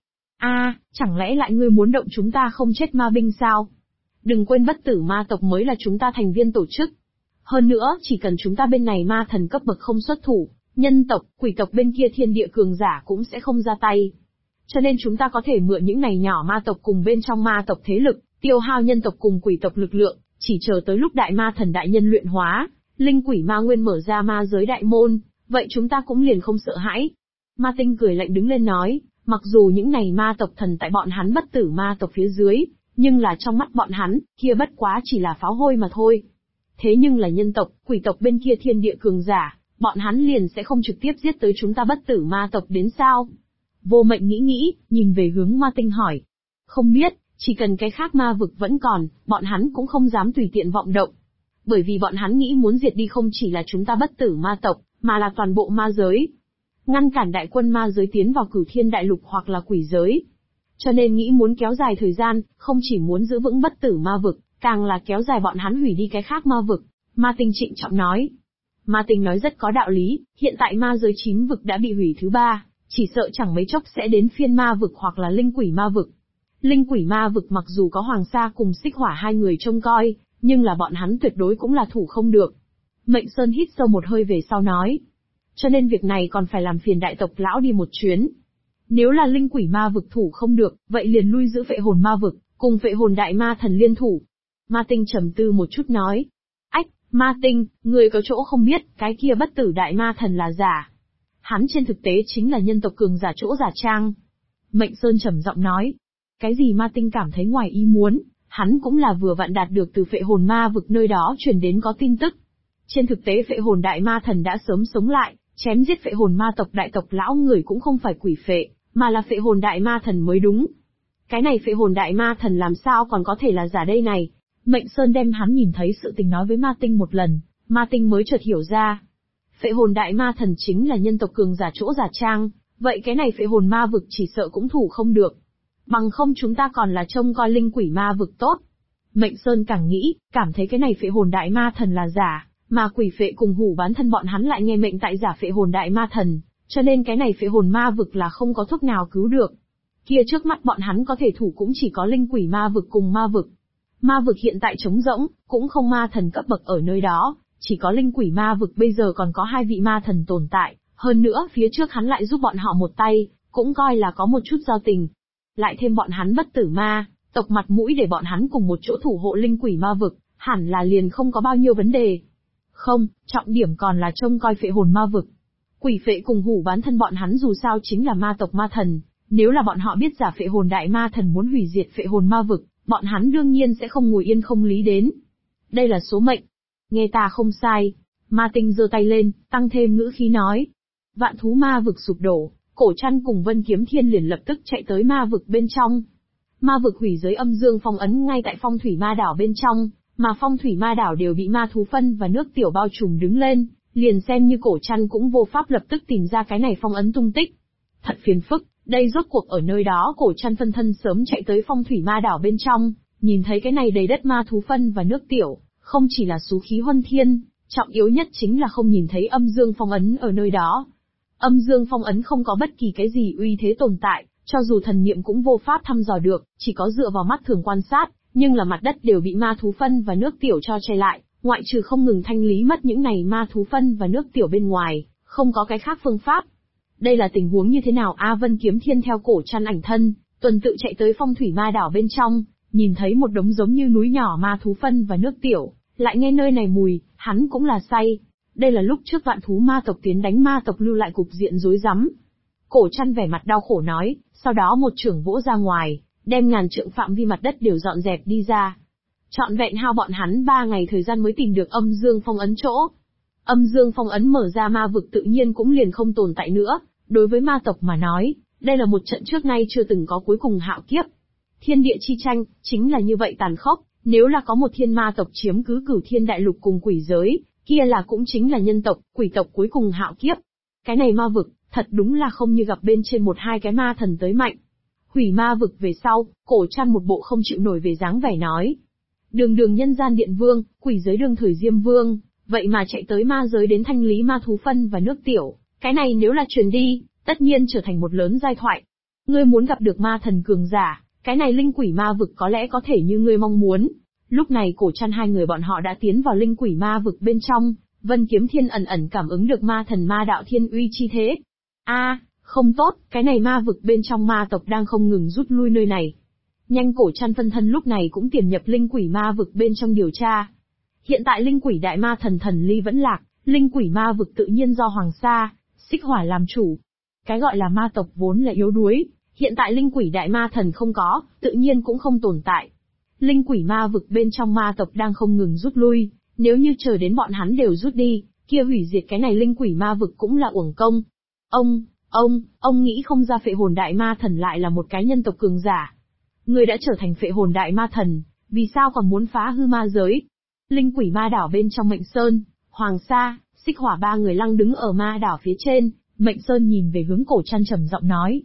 Chẳng lẽ lại ngươi muốn động chúng ta không chết ma binh sao? Đừng quên bất tử ma tộc mới là chúng ta thành viên tổ chức. Hơn nữa, chỉ cần chúng ta bên này ma thần cấp bậc không xuất thủ, nhân tộc, quỷ tộc bên kia thiên địa cường giả cũng sẽ không ra tay. Cho nên chúng ta có thể mượn những này nhỏ ma tộc cùng bên trong ma tộc thế lực, tiêu hao nhân tộc cùng quỷ tộc lực lượng, chỉ chờ tới lúc đại ma thần đại nhân luyện hóa, linh quỷ ma nguyên mở ra ma giới đại môn, vậy chúng ta cũng liền không sợ hãi. Ma Tinh cười lạnh đứng lên nói, mặc dù những này ma tộc thần tại bọn hắn bất tử ma tộc phía dưới, nhưng là trong mắt bọn hắn, kia bất quá chỉ là pháo hôi mà thôi. Thế nhưng là nhân tộc, quỷ tộc bên kia thiên địa cường giả, bọn hắn liền sẽ không trực tiếp giết tới chúng ta bất tử ma tộc đến sao? Vô Mệnh nghĩ, nhìn về hướng Ma Tinh hỏi. Không biết, chỉ cần cái khác ma vực vẫn còn, bọn hắn cũng không dám tùy tiện vọng động. Bởi vì bọn hắn nghĩ muốn diệt đi không chỉ là chúng ta bất tử ma tộc, mà là toàn bộ ma giới. Ngăn cản đại quân ma giới tiến vào Cửu Thiên Đại Lục hoặc là quỷ giới. Cho nên nghĩ muốn kéo dài thời gian, không chỉ muốn giữ vững bất tử ma vực, càng là kéo dài bọn hắn hủy đi cái khác ma vực. Ma Tinh trịnh trọng nói. Ma Tinh nói rất có đạo lý, hiện tại ma giới 9 vực đã bị hủy thứ 3, chỉ sợ chẳng mấy chốc sẽ đến phiên ma vực hoặc là linh quỷ ma vực. Linh quỷ ma vực mặc dù có Hoàng Sa cùng Xích Hỏa hai người trông coi, nhưng là bọn hắn tuyệt đối cũng là thủ không được. Mệnh Sơn hít sâu một hơi về sau nói. Cho nên việc này còn phải làm phiền đại tộc lão đi một chuyến. Nếu là linh quỷ ma vực thủ không được, vậy liền lui giữ Phệ Hồn ma vực, cùng Phệ Hồn đại ma thần liên thủ. Ma Tinh trầm tư một chút nói. Ách, Ma Tinh, người có chỗ không biết, cái kia bất tử đại ma thần là giả. Hắn trên thực tế chính là nhân tộc cường giả chỗ giả trang. Mệnh Sơn trầm giọng nói. Cái gì Ma Tinh cảm thấy ngoài ý muốn, hắn cũng là vừa vặn đạt được từ Phệ Hồn ma vực nơi đó truyền đến có tin tức. Trên thực tế Phệ Hồn đại ma thần đã sớm sống lại, chém giết Phệ Hồn ma tộc đại tộc lão người cũng không phải quỷ phệ, mà là Phệ Hồn đại ma thần mới đúng. Cái này Phệ Hồn đại ma thần làm sao còn có thể là giả đây này? Mệnh Sơn đem hắn nhìn thấy sự tình nói với Ma Tinh một lần, Ma Tinh mới chợt hiểu ra. Phệ Hồn đại ma thần chính là nhân tộc cường giả chỗ giả trang, vậy cái này Phệ Hồn ma vực chỉ sợ cũng thủ không được. Bằng không chúng ta còn là trông coi linh quỷ ma vực tốt. Mệnh Sơn càng nghĩ, cảm thấy cái này Phệ Hồn đại ma thần là giả, mà quỷ phệ cùng hủ bán thân bọn hắn lại nghe mệnh tại giả Phệ Hồn đại ma thần, cho nên cái này Phệ Hồn ma vực là không có thuốc nào cứu được. Kia trước mắt bọn hắn có thể thủ cũng chỉ có linh quỷ ma vực cùng ma vực. Ma vực hiện tại trống rỗng, cũng không ma thần cấp bậc ở nơi đó, chỉ có linh quỷ ma vực bây giờ còn có 2 vị ma thần tồn tại, hơn nữa phía trước hắn lại giúp bọn họ một tay, cũng coi là có một chút giao tình. Lại thêm bọn hắn bất tử ma, tộc mặt mũi để bọn hắn cùng một chỗ thủ hộ linh quỷ ma vực, hẳn là liền không có bao nhiêu vấn đề. Không, trọng điểm còn là trông coi Phệ Hồn ma vực. Quỷ phệ cùng hủ bán thân bọn hắn dù sao chính là ma tộc ma thần, nếu là bọn họ biết giả Phệ Hồn đại ma thần muốn hủy diệt Phệ Hồn ma vực, bọn hắn đương nhiên sẽ không ngồi yên không lý đến. Đây là số mệnh. Nghe ta không sai. Ma Tinh giơ tay lên, tăng thêm ngữ khí nói. Vạn thú ma vực sụp đổ, Cổ Trăn cùng Vân Kiếm Thiên liền lập tức chạy tới ma vực bên trong. Ma vực hủy giới âm dương phong ấn ngay tại phong thủy ma đảo bên trong, mà phong thủy ma đảo đều bị ma thú phân và nước tiểu bao trùm đứng lên, liền xem như Cổ Trăn cũng vô pháp lập tức tìm ra cái này phong ấn tung tích. Thật phiền phức, đây rốt cuộc ở nơi đó Cổ Trăn phân thân sớm chạy tới phong thủy ma đảo bên trong, nhìn thấy cái này đầy đất ma thú phân và nước tiểu, không chỉ là xú khí huân thiên, trọng yếu nhất chính là không nhìn thấy âm dương phong ấn ở nơi đó. Âm dương phong ấn không có bất kỳ cái gì uy thế tồn tại, cho dù thần niệm cũng vô pháp thăm dò được, chỉ có dựa vào mắt thường quan sát, nhưng là mặt đất đều bị ma thú phân và nước tiểu cho che lại, ngoại trừ không ngừng thanh lý mất những này ma thú phân và nước tiểu bên ngoài, không có cái khác phương pháp. Đây là tình huống như thế nào? Vân Kiếm Thiên theo Cổ Trăn ảnh thân, tuần tự chạy tới phong thủy ma đảo bên trong, nhìn thấy một đống giống như núi nhỏ ma thú phân và nước tiểu, lại nghe nơi này mùi, hắn cũng là say. Đây là lúc trước vạn thú ma tộc tiến đánh ma tộc lưu lại cục diện rối rắm. Cổ Trăn vẻ mặt đau khổ nói, sau đó một chưởng vỗ ra ngoài, đem ngàn trượng phạm vi mặt đất đều dọn dẹp đi ra. Trọn vẹn hao bọn hắn 3 ngày thời gian mới tìm được âm dương phong ấn chỗ. Âm dương phong ấn mở ra ma vực tự nhiên cũng liền không tồn tại nữa, đối với ma tộc mà nói, đây là một trận trước nay chưa từng có cuối cùng hạo kiếp. Thiên địa chi tranh, chính là như vậy tàn khốc, nếu là có một thiên ma tộc chiếm cứ Cửu Thiên Đại Lục cùng quỷ giới, kia là cũng chính là nhân tộc, quỷ tộc cuối cùng hạo kiếp. Cái này ma vực, thật đúng là không như gặp bên trên 1-2 cái ma thần tới mạnh. Hủy ma vực về sau, Cổ Trăn một bộ không chịu nổi về dáng vẻ nói. Đường đường nhân gian điện vương, quỷ giới đương thời Diêm Vương, vậy mà chạy tới ma giới đến thanh lý ma thú phân và nước tiểu, cái này nếu là truyền đi, tất nhiên trở thành một lớn giai thoại. Ngươi muốn gặp được ma thần cường giả, cái này linh quỷ ma vực có lẽ có thể như ngươi mong muốn. Lúc này Cổ Trăn hai người bọn họ đã tiến vào linh quỷ ma vực bên trong, Vân Kiếm Thiên ẩn ẩn cảm ứng được ma thần ma đạo thiên uy chi thế. Không tốt, cái này ma vực bên trong ma tộc đang không ngừng rút lui nơi này. Nhanh, Cổ Trăn phân thân lúc này cũng tiềm nhập linh quỷ ma vực bên trong điều tra. Hiện tại linh quỷ đại ma thần Thần Ly vẫn lạc, linh quỷ ma vực tự nhiên do Hoàng Sa, Xích Hỏa làm chủ. Cái gọi là ma tộc vốn là yếu đuối, hiện tại linh quỷ đại ma thần không có, tự nhiên cũng không tồn tại. Linh quỷ ma vực bên trong ma tộc đang không ngừng rút lui, nếu như chờ đến bọn hắn đều rút đi, kia hủy diệt cái này linh quỷ ma vực cũng là uổng công. Ông nghĩ không ra phệ hồn đại ma thần lại là một cái nhân tộc cường giả. Người đã trở thành phệ hồn đại ma thần, vì sao còn muốn phá hư ma giới? Linh quỷ ma đảo bên trong Mệnh Sơn, Hoàng Sa, Xích Hỏa ba người lăng đứng ở ma đảo phía trên, Mệnh Sơn nhìn về hướng Cổ Trăn trầm giọng nói.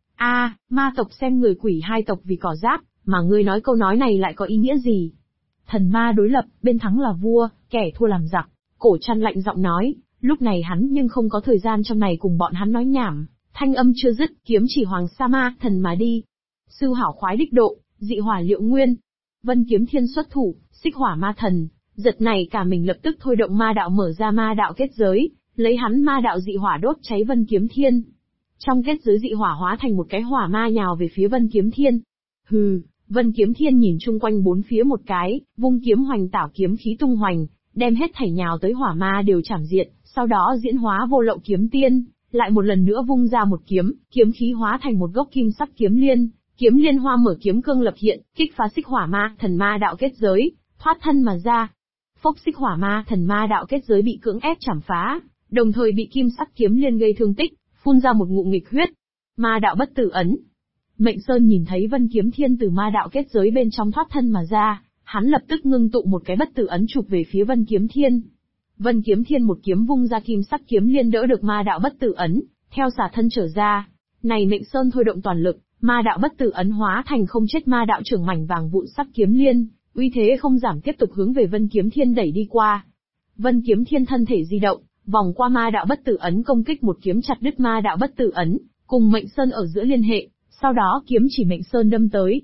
Ma tộc xem người quỷ hai tộc vì cỏ rác, mà ngươi nói câu nói này lại có ý nghĩa gì? Thần ma đối lập, bên thắng là vua, kẻ thua làm giặc. Cổ Trăn lạnh giọng nói, lúc này hắn nhưng không có thời gian trong này cùng bọn hắn nói nhảm, thanh âm chưa dứt, kiếm chỉ Hoàng Sa ma thần mà đi. Sư hảo khoái đích độ, dị hỏa liệu nguyên. Vân Kiếm Thiên xuất thủ, Xích Hỏa ma thần, giật này cả mình lập tức thôi động ma đạo mở ra ma đạo kết giới, lấy hắn ma đạo dị hỏa đốt cháy Vân Kiếm Thiên. Trong kết giới dị hỏa hóa thành một cái hỏa ma nhào về phía Vân Kiếm Thiên. Hừ, Vân Kiếm Thiên nhìn chung quanh bốn phía một cái, vung kiếm hoành tảo kiếm khí tung hoành, đem hết thảy nhào tới hỏa ma đều chảm diệt, sau đó diễn hóa vô lậu kiếm tiên, lại một lần nữa vung ra một kiếm, kiếm khí hóa thành một gốc kim sắc kiếm liên hoa mở kiếm cương lập hiện, kích phá Xích Hỏa ma thần ma đạo kết giới, thoát thân mà ra. Phốc, Xích Hỏa ma thần ma đạo kết giới bị cưỡng ép chảm phá, đồng thời bị kim sắc kiếm liên gây thương tích, phun ra một ngụm nghịch huyết. Ma đạo bất tử ấn. Mệnh Sơn nhìn thấy Vân Kiếm Thiên từ ma đạo kết giới bên trong thoát thân mà ra, hắn lập tức ngưng tụ một cái bất tử ấn chụp về phía Vân Kiếm Thiên. Vân Kiếm Thiên một kiếm vung ra kim sắc kiếm liên đỡ được ma đạo bất tử ấn, theo xả thân trở ra. Này Mệnh Sơn thôi động toàn lực, ma đạo bất tử ấn hóa thành không chết ma đạo trưởng mảnh vàng vụn sắc kiếm liên, uy thế không giảm tiếp tục hướng về Vân Kiếm Thiên đẩy đi qua. Vân Kiếm Thiên thân thể di động, vòng qua ma đạo bất tử ấn công kích một kiếm chặt đứt ma đạo bất tử ấn, cùng Mệnh Sơn ở giữa liên hệ, sau đó kiếm chỉ Mệnh Sơn đâm tới.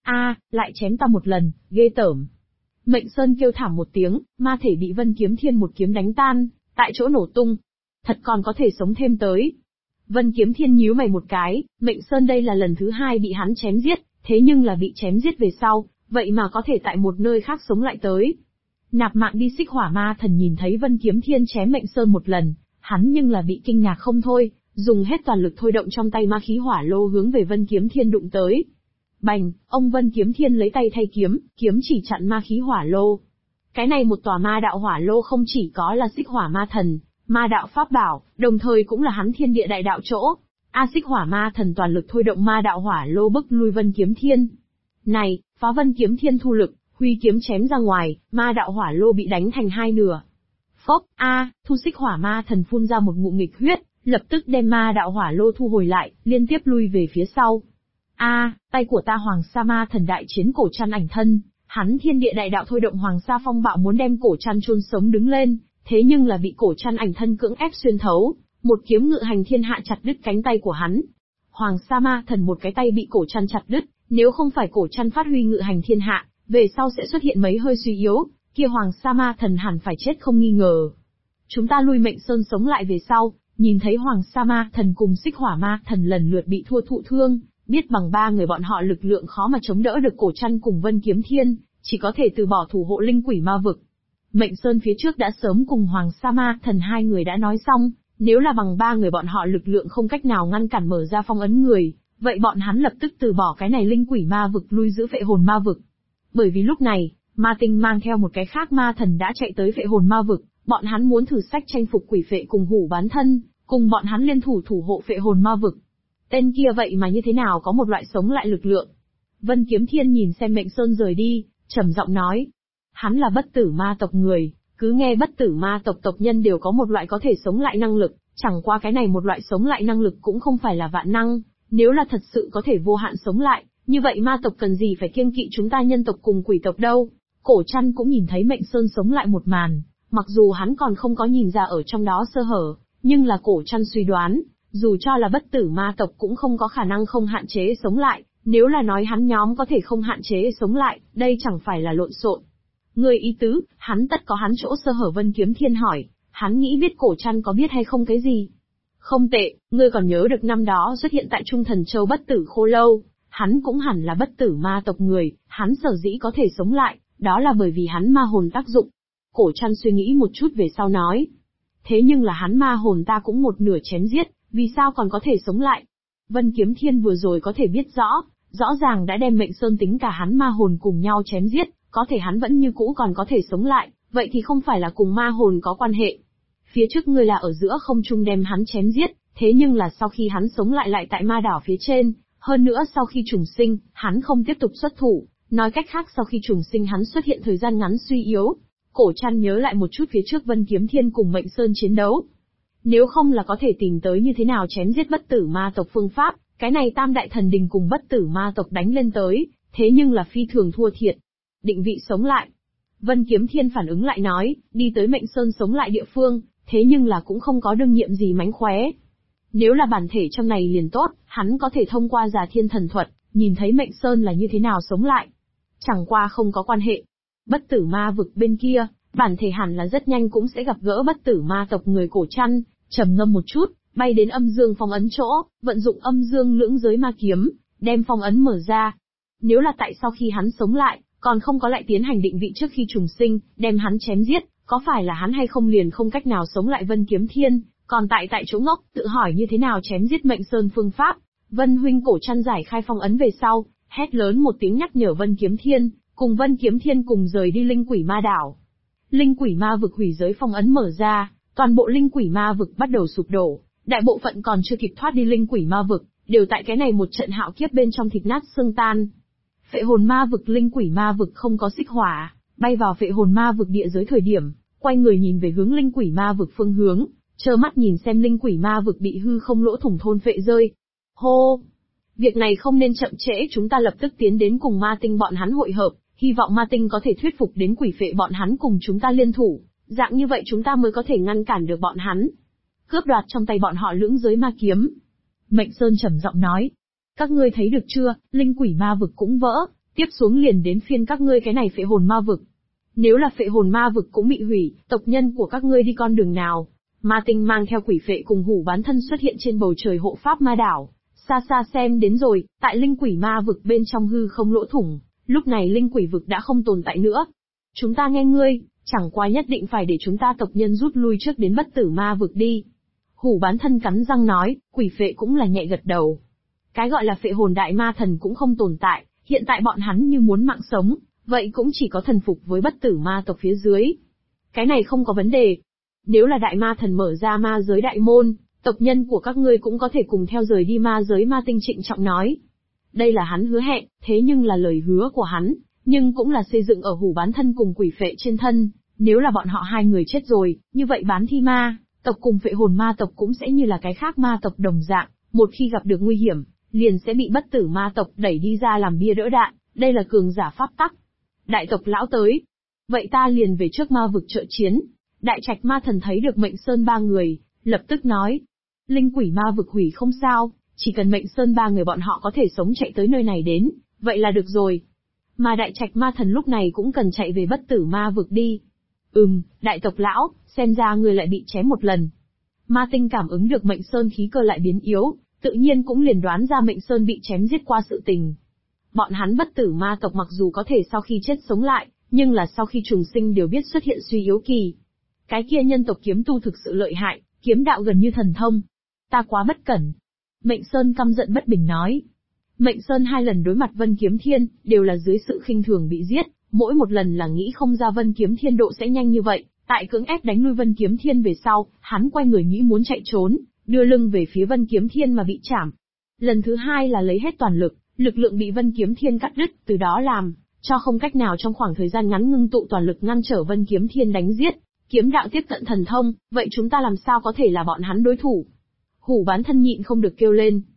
Lại chém ta một lần, ghê tởm. Mệnh Sơn kêu thảm một tiếng, ma thể bị Vân Kiếm Thiên một kiếm đánh tan, tại chỗ nổ tung. Thật còn có thể sống thêm tới. Vân Kiếm Thiên nhíu mày một cái, Mệnh Sơn đây là lần thứ hai bị hắn chém giết, thế nhưng là bị chém giết về sau, vậy mà có thể tại một nơi khác sống lại tới. Nạp mạng đi. Xích Hỏa ma thần nhìn thấy Vân Kiếm Thiên chém Mệnh Sơn một lần, hắn nhưng là bị kinh ngạc không thôi, dùng hết toàn lực thôi động trong tay ma khí hỏa lô hướng về Vân Kiếm Thiên đụng tới. Bành, ông Vân Kiếm Thiên lấy tay thay kiếm, kiếm chỉ chặn ma khí hỏa lô. Cái này một tòa ma đạo hỏa lô không chỉ có là Xích Hỏa ma thần, ma đạo pháp bảo, đồng thời cũng là hắn thiên địa đại đạo chỗ. Xích Hỏa ma thần toàn lực thôi động ma đạo hỏa lô bức lui Vân Kiếm Thiên. Này, phá Vân Kiếm Thiên thu lực, huy kiếm chém ra ngoài, ma đạo hỏa lô bị đánh thành hai nửa. Phốc, thu Xích Hỏa ma thần phun ra một ngụm nghịch huyết, lập tức đem ma đạo hỏa lô thu hồi lại, liên tiếp lui về phía sau. Tay của ta Hoàng Sa ma thần đại chiến Cổ Trăn ảnh thân, hắn thiên địa đại đạo thôi động Hoàng Sa phong bạo muốn đem Cổ Trăn chôn sống đứng lên, thế nhưng là bị Cổ Trăn ảnh thân cưỡng ép xuyên thấu, một kiếm ngự hành thiên hạ chặt đứt cánh tay của hắn. Hoàng Sa ma thần một cái tay bị Cổ Trăn chặt đứt, nếu không phải Cổ Trăn phát huy ngự hành thiên hạ, về sau sẽ xuất hiện mấy hơi suy yếu, kia Hoàng Sa ma thần hẳn phải chết không nghi ngờ. Chúng ta lui Mệnh Sơn sống lại về sau, nhìn thấy Hoàng Sa ma thần cùng Xích Hỏa ma thần lần lượt bị thụ thương, biết bằng ba người bọn họ lực lượng khó mà chống đỡ được Cổ Trăn cùng Vân Kiếm Thiên, chỉ có thể từ bỏ thủ hộ linh quỷ ma vực. Mệnh Sơn phía trước đã sớm cùng Hoàng Sa ma thần hai người đã nói xong, nếu là bằng ba người bọn họ lực lượng không cách nào ngăn cản mở ra phong ấn người, vậy bọn hắn lập tức từ bỏ cái này linh quỷ ma vực lui giữ phệ hồn ma vực. Bởi vì lúc này, Ma Tinh mang theo một cái khác ma thần đã chạy tới phệ hồn ma vực, bọn hắn muốn thử sách tranh phục quỷ phệ cùng Hủ Bán Thân, cùng bọn hắn liên thủ thủ hộ phệ hồn ma vực. Tên kia vậy mà như thế nào có một loại sống lại lực lượng. Vân Kiếm Thiên nhìn xem Mệnh Sơn rời đi, trầm giọng nói. Hắn là bất tử ma tộc người, cứ nghe bất tử ma tộc tộc nhân đều có một loại có thể sống lại năng lực, chẳng qua cái này một loại sống lại năng lực cũng không phải là vạn năng, Nếu là thật sự có thể vô hạn sống lại, như vậy ma tộc cần gì phải kiêng kỵ chúng ta nhân tộc cùng quỷ tộc đâu. Cổ Trăn cũng nhìn thấy Mệnh Sơn sống lại một màn, mặc dù hắn còn không có nhìn ra ở trong đó sơ hở, nhưng là Cổ Trăn suy đoán, dù cho là bất tử ma tộc cũng không có khả năng không hạn chế sống lại, nếu là nói hắn nhóm có thể không hạn chế sống lại, đây chẳng phải là lộn xộn. Người ý tứ, hắn tất có hắn chỗ sơ hở. Vân Kiếm Thiên hỏi, hắn nghĩ biết Cổ Trăn có biết hay không cái gì. Không tệ, ngươi còn nhớ được năm đó xuất hiện tại Trung Thần Châu bất tử khô lâu, hắn cũng hẳn là bất tử ma tộc người, hắn sở dĩ có thể sống lại, đó là bởi vì hắn ma hồn tác dụng. Cổ Trăn suy nghĩ một chút về sau nói. Thế nhưng là hắn ma hồn ta cũng một nửa chém giết, vì sao còn có thể sống lại? Vân Kiếm Thiên vừa rồi có thể biết rõ ràng đã đem Mệnh Sơn tính cả hắn ma hồn cùng nhau chém giết, có thể hắn vẫn như cũ còn có thể sống lại, vậy thì không phải là cùng ma hồn có quan hệ. Phía trước ngươi là ở giữa không trung đem hắn chém giết, thế nhưng là sau khi hắn sống lại tại ma đảo phía trên, hơn nữa sau khi trùng sinh, hắn không tiếp tục xuất thủ, nói cách khác sau khi trùng sinh hắn xuất hiện thời gian ngắn suy yếu. Cổ Trăn nhớ lại một chút phía trước Vân Kiếm Thiên cùng Mệnh Sơn chiến đấu. Nếu không là có thể tìm tới như thế nào chém giết bất tử ma tộc phương pháp, cái này Tam Đại Thần Đình cùng bất tử ma tộc đánh lên tới, thế nhưng là phi thường thua thiệt. Định vị sống lại. Vân Kiếm Thiên phản ứng lại nói, đi tới Mệnh Sơn sống lại địa phương, thế nhưng là cũng không có đương nhiệm gì mánh khóe. Nếu là bản thể trong này liền tốt, hắn có thể thông qua Già Thiên Thần Thuật, nhìn thấy Mệnh Sơn là như thế nào sống lại. Chẳng qua không có quan hệ. Bất tử ma vực bên kia, bản thể hẳn là rất nhanh cũng sẽ gặp gỡ bất tử ma tộc người. Cổ Trăn trầm ngâm một chút, bay đến âm dương phong ấn chỗ, vận dụng âm dương lưỡng giới ma kiếm, đem phong ấn mở ra. Nếu là tại sau khi hắn sống lại, còn không có lại tiến hành định vị trước khi trùng sinh, đem hắn chém giết, có phải là hắn hay không liền không cách nào sống lại? Vân Kiếm Thiên còn tại chỗ ngốc, tự hỏi như thế nào chém giết Mệnh Sơn phương pháp. Vân huynh. Cổ Trăn giải khai phong ấn về sau, hét lớn một tiếng nhắc nhở Vân Kiếm Thiên, cùng Vân Kiếm Thiên cùng rời đi Linh Quỷ Ma đảo. Linh Quỷ Ma vực hủy giới phong ấn mở ra, toàn bộ Linh Quỷ Ma vực bắt đầu sụp đổ, đại bộ phận còn chưa kịp thoát đi Linh Quỷ Ma vực, đều tại cái này một trận hạo kiếp bên trong thịt nát xương tan. Phệ hồn ma vực. Linh Quỷ Ma vực không có xích hỏa, bay vào phệ hồn ma vực địa giới thời điểm, quay người nhìn về hướng Linh Quỷ Ma vực phương hướng, trơ mắt nhìn xem Linh Quỷ Ma vực bị hư không lỗ thủng thôn phệ rơi. Hô! Việc này không nên chậm trễ, chúng ta lập tức tiến đến cùng ma tinh bọn hắn hội hợp, hy vọng ma tinh có thể thuyết phục đến quỷ phệ bọn hắn cùng chúng ta liên thủ, dạng như vậy chúng ta mới có thể ngăn cản được bọn hắn. Cướp đoạt trong tay bọn họ lưỡng giới ma kiếm. Mệnh Sơn trầm giọng nói. Các ngươi thấy được chưa, Linh Quỷ Ma vực cũng vỡ, tiếp xuống liền đến phiên các ngươi cái này phệ hồn ma vực. Nếu là phệ hồn ma vực cũng bị hủy, tộc nhân của các ngươi đi con đường nào? Ma tinh mang theo quỷ phệ cùng hủ bán thân xuất hiện trên bầu trời hộ pháp ma đảo. Xa xa xem đến rồi, tại Linh Quỷ Ma vực bên trong hư không lỗ thủng, lúc này Linh Quỷ vực đã không tồn tại nữa. Chúng ta nghe ngươi, chẳng qua nhất định phải để chúng ta tộc nhân rút lui trước đến bất tử ma vực đi. Hủ bán thân cắn răng nói, quỷ phệ cũng là nhẹ gật đầu. Cái gọi là phệ hồn đại ma thần cũng không tồn tại, hiện tại bọn hắn như muốn mạng sống, vậy cũng chỉ có thần phục với bất tử ma tộc phía dưới. Cái này không có vấn đề. Nếu là đại ma thần mở ra ma giới đại môn, tộc nhân của các ngươi cũng có thể cùng theo rời đi ma giới. Ma tinh trịnh trọng nói. Đây là hắn hứa hẹn, thế nhưng là lời hứa của hắn, nhưng cũng là xây dựng ở hủ bán thân cùng quỷ phệ trên thân. Nếu là bọn họ hai người chết rồi, như vậy bán thi ma tộc cùng phệ hồn ma tộc cũng sẽ như là cái khác ma tộc đồng dạng, một khi gặp được nguy hiểm, liền sẽ bị bất tử ma tộc đẩy đi ra làm bia đỡ đạn. Đây là cường giả pháp tắc. Đại tộc lão tới. Vậy ta liền về trước ma vực trợ chiến. Đại trạch ma thần thấy được Mệnh Sơn ba người, lập tức nói. Linh Quỷ Ma vực hủy không sao, chỉ cần Mệnh Sơn ba người bọn họ có thể sống chạy tới nơi này đến, vậy là được rồi. Mà đại trạch ma thần lúc này cũng cần chạy về bất tử ma vực đi. Đại tộc lão, xem ra người lại bị chém một lần. Ma tinh cảm ứng được Mệnh Sơn khí cơ lại biến yếu, tự nhiên cũng liền đoán ra Mệnh Sơn bị chém giết qua sự tình. Bọn hắn bất tử ma tộc mặc dù có thể sau khi chết sống lại, nhưng là sau khi trùng sinh đều biết xuất hiện suy yếu kỳ. Cái kia nhân tộc kiếm tu thực sự lợi hại, kiếm đạo gần như thần thông. Ta quá bất cẩn. Mệnh Sơn căm giận bất bình nói. Mệnh Sơn hai lần đối mặt Vân Kiếm Thiên, đều là dưới sự khinh thường bị giết, mỗi một lần là nghĩ không ra Vân Kiếm Thiên độ sẽ nhanh như vậy, tại cưỡng ép đánh lui Vân Kiếm Thiên về sau, hắn quay người nghĩ muốn chạy trốn, đưa lưng về phía Vân Kiếm Thiên mà bị chảm. Lần thứ hai là lấy hết toàn lực, lực lượng bị Vân Kiếm Thiên cắt đứt, từ đó làm cho không cách nào trong khoảng thời gian ngắn ngưng tụ toàn lực ngăn trở Vân Kiếm Thiên đánh giết. Kiếm đạo tiếp cận thần thông, vậy chúng ta làm sao có thể là bọn hắn đối thủ? Hủ bán thân nhịn không được kêu lên.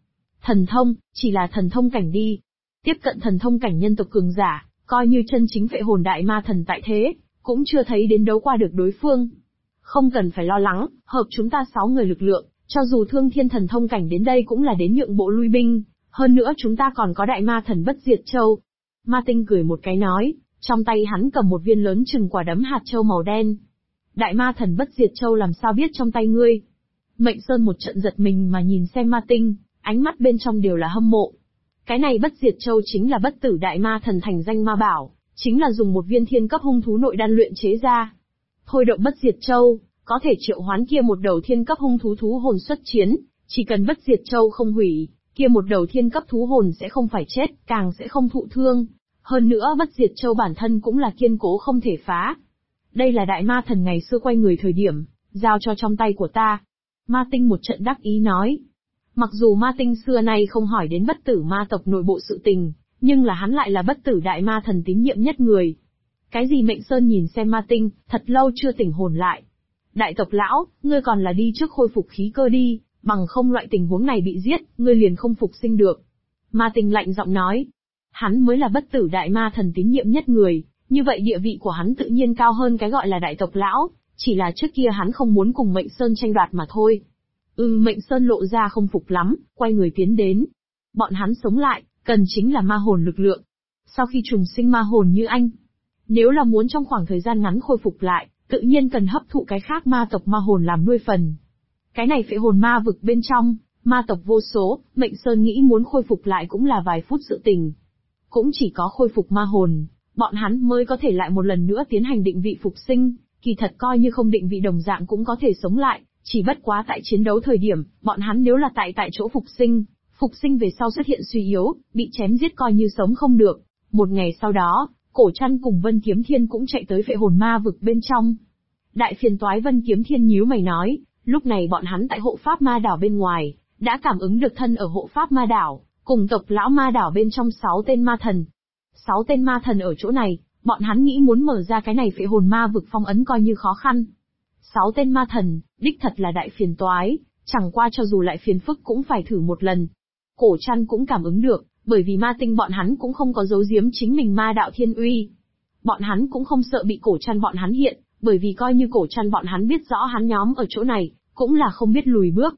Thần thông, chỉ là thần thông cảnh đi. Tiếp cận thần thông cảnh nhân tộc cường giả, coi như chân chính phệ hồn đại ma thần tại thế, cũng chưa thấy đến đấu qua được đối phương. Không cần phải lo lắng, hợp chúng ta 6 người lực lượng, cho dù thương thiên thần thông cảnh đến đây cũng là đến nhượng bộ lui binh, hơn nữa chúng ta còn có đại ma thần bất diệt châu. Ma Tinh cười một cái nói, trong tay hắn cầm một viên lớn chừng quả đấm hạt châu màu đen. Đại ma thần bất diệt châu làm sao biết trong tay ngươi? Mệnh Sơn một trận giật mình mà nhìn xem Ma Tinh, ánh mắt bên trong đều là hâm mộ. Cái này bất diệt châu chính là bất tử đại ma thần thành danh ma bảo, chính là dùng một viên thiên cấp hung thú nội đan luyện chế ra. Thôi động bất diệt châu, có thể triệu hoán kia một đầu thiên cấp hung thú thú hồn xuất chiến, chỉ cần bất diệt châu không hủy, kia một đầu thiên cấp thú hồn sẽ không phải chết, càng sẽ không thụ thương. Hơn nữa bất diệt châu bản thân cũng là kiên cố không thể phá. Đây là đại ma thần ngày xưa quay người thời điểm, giao cho trong tay của ta. Ma Tinh một trận đắc ý nói. Mặc dù Ma Tinh xưa nay không hỏi đến bất tử ma tộc nội bộ sự tình, nhưng là hắn lại là bất tử đại ma thần tín nhiệm nhất người. Cái gì Mệnh Sơn nhìn xem Ma Tinh, thật lâu chưa tỉnh hồn lại. Đại tộc lão, ngươi còn là đi trước khôi phục khí cơ đi, bằng không loại tình huống này bị giết, ngươi liền không phục sinh được. Ma Tinh lạnh giọng nói. Hắn mới là bất tử đại ma thần tín nhiệm nhất người, như vậy địa vị của hắn tự nhiên cao hơn cái gọi là đại tộc lão, chỉ là trước kia hắn không muốn cùng Mệnh Sơn tranh đoạt mà thôi. Mệnh Sơn lộ ra không phục lắm, quay người tiến đến. Bọn hắn sống lại, cần chính là ma hồn lực lượng. Sau khi trùng sinh ma hồn như anh, nếu là muốn trong khoảng thời gian ngắn khôi phục lại, tự nhiên cần hấp thụ cái khác ma tộc ma hồn làm nuôi phần. Cái này phệ hồn ma vực bên trong, ma tộc vô số, Mệnh Sơn nghĩ muốn khôi phục lại cũng là vài phút sự tình. Cũng chỉ có khôi phục ma hồn, bọn hắn mới có thể lại một lần nữa tiến hành định vị phục sinh, kỳ thật coi như không định vị đồng dạng cũng có thể sống lại, chỉ bất quá tại chiến đấu thời điểm, bọn hắn nếu là tại chỗ phục sinh về sau xuất hiện suy yếu, bị chém giết coi như sống không được. Một ngày sau đó, Cổ Trăn cùng Vân Kiếm Thiên cũng chạy tới phệ hồn ma vực bên trong. Đại phiền toái Vân Kiếm Thiên nhíu mày nói, lúc này bọn hắn tại hộ pháp ma đảo bên ngoài, đã cảm ứng được thân ở hộ pháp ma đảo, cùng tộc lão ma đảo bên trong 6 tên ma thần. 6 tên ma thần ở chỗ này, bọn hắn nghĩ muốn mở ra cái này phệ hồn ma vực phong ấn coi như khó khăn. 6 tên ma thần, đích thật là đại phiền toái, chẳng qua cho dù lại phiền phức cũng phải thử một lần. Cổ Trăn cũng cảm ứng được, bởi vì Ma Tinh bọn hắn cũng không có giấu giếm chính mình ma đạo thiên uy. Bọn hắn cũng không sợ bị Cổ Trăn bọn hắn hiện, bởi vì coi như Cổ Trăn bọn hắn biết rõ hắn nhóm ở chỗ này, cũng là không biết lùi bước.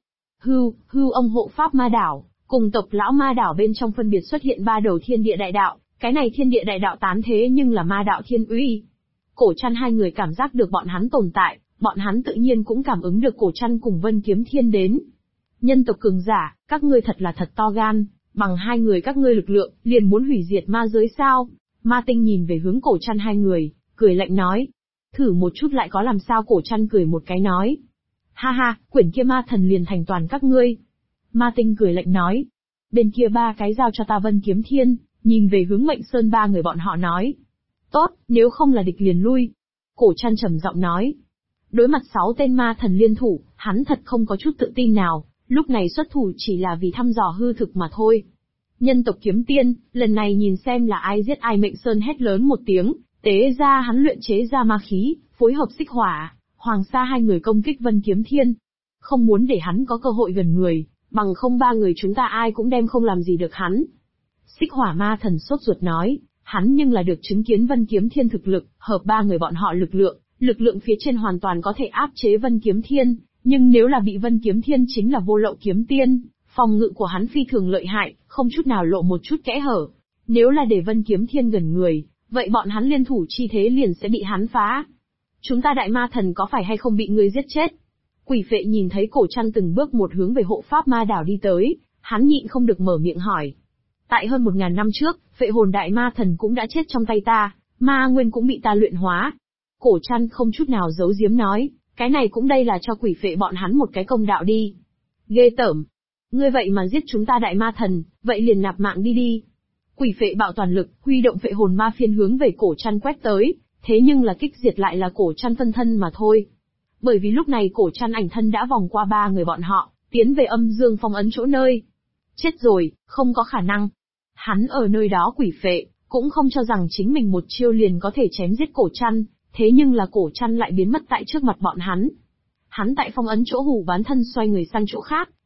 Hưu ông hộ pháp ma đảo, cùng tộc lão ma đảo bên trong phân biệt xuất hiện 3 đầu thiên địa đại đạo, cái này thiên địa đại đạo tán thế nhưng là ma đạo thiên uy. Cổ Trăn hai người cảm giác được bọn hắn tồn tại, bọn hắn tự nhiên cũng cảm ứng được Cổ Trăn cùng Vân Kiếm Thiên đến. Nhân tộc cường giả, các ngươi thật là thật to gan, bằng hai người các ngươi lực lượng, liền muốn hủy diệt ma giới sao? Ma Tinh nhìn về hướng Cổ Trăn hai người, cười lạnh nói. Thử một chút lại có làm sao? Cổ Trăn cười một cái nói. Ha ha, quyển kia ma thần liền thành toàn các ngươi. Ma Tinh cười lạnh nói. Bên kia 3 cái giao cho ta. Vân Kiếm Thiên nhìn về hướng Mệnh Sơn 3 người bọn họ nói. Tốt, nếu không là địch liền lui. Cổ Trăn trầm giọng nói. Đối mặt 6 tên ma thần liên thủ, hắn thật không có chút tự tin nào, lúc này xuất thủ chỉ là vì thăm dò hư thực mà thôi. Nhân tộc kiếm tiên, lần này nhìn xem là ai giết ai. Mệnh Sơn hét lớn một tiếng, tế ra hắn luyện chế ra ma khí, phối hợp xích hỏa, hoàng sa hai người công kích Vân Kiếm Thiên. Không muốn để hắn có cơ hội gần người, bằng không 3 người chúng ta ai cũng đem không làm gì được hắn. Xích hỏa ma thần sốt ruột nói, hắn nhưng là được chứng kiến Vân Kiếm Thiên thực lực, hợp 3 người bọn họ lực lượng phía trên hoàn toàn có thể áp chế Vân Kiếm Thiên, nhưng nếu là bị Vân Kiếm Thiên chính là vô lậu kiếm tiên, phòng ngự của hắn phi thường lợi hại, không chút nào lộ một chút kẽ hở. Nếu là để Vân Kiếm Thiên gần người, vậy bọn hắn liên thủ chi thế liền sẽ bị hắn phá. Chúng ta đại ma thần có phải hay không bị ngươi giết chết? Quỷ Phệ nhìn thấy Cổ Trăn từng bước một hướng về hộ pháp ma đảo đi tới, hắn nhịn không được mở miệng hỏi. Tại hơn 1000 năm trước, phệ hồn đại ma thần cũng đã chết trong tay ta, ma nguyên cũng bị ta luyện hóa. Cổ Trăn không chút nào giấu giếm nói, cái này cũng đây là cho Quỷ Phệ bọn hắn một cái công đạo đi. Ghê tởm. Ngươi vậy mà giết chúng ta đại ma thần, vậy liền nạp mạng đi. Quỷ Phệ bạo toàn lực, huy động phệ hồn ma phiên hướng về Cổ Trăn quét tới, thế nhưng là kích diệt lại là Cổ Trăn phân thân mà thôi. Bởi vì lúc này Cổ Trăn ảnh thân đã vòng qua 3 người bọn họ, tiến về âm dương phong ấn chỗ nơi. Chết rồi, không có khả năng. Hắn ở nơi đó. Quỷ Phệ cũng không cho rằng chính mình một chiêu liền có thể chém giết Cổ Trăn, thế nhưng là Cổ Trăn lại biến mất tại trước mặt bọn hắn. Hắn tại phong ấn chỗ hủ bán thân xoay người sang chỗ khác,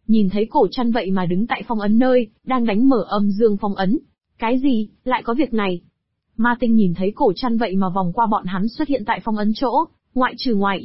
Nhìn thấy cổ chăn vậy mà đứng tại phong ấn nơi, đang đánh mở âm dương phong ấn. Cái gì, lại có việc này? Ma tinh nhìn thấy cổ chăn vậy mà vòng qua bọn hắn xuất hiện tại phong ấn chỗ, ngoại trừ ngoài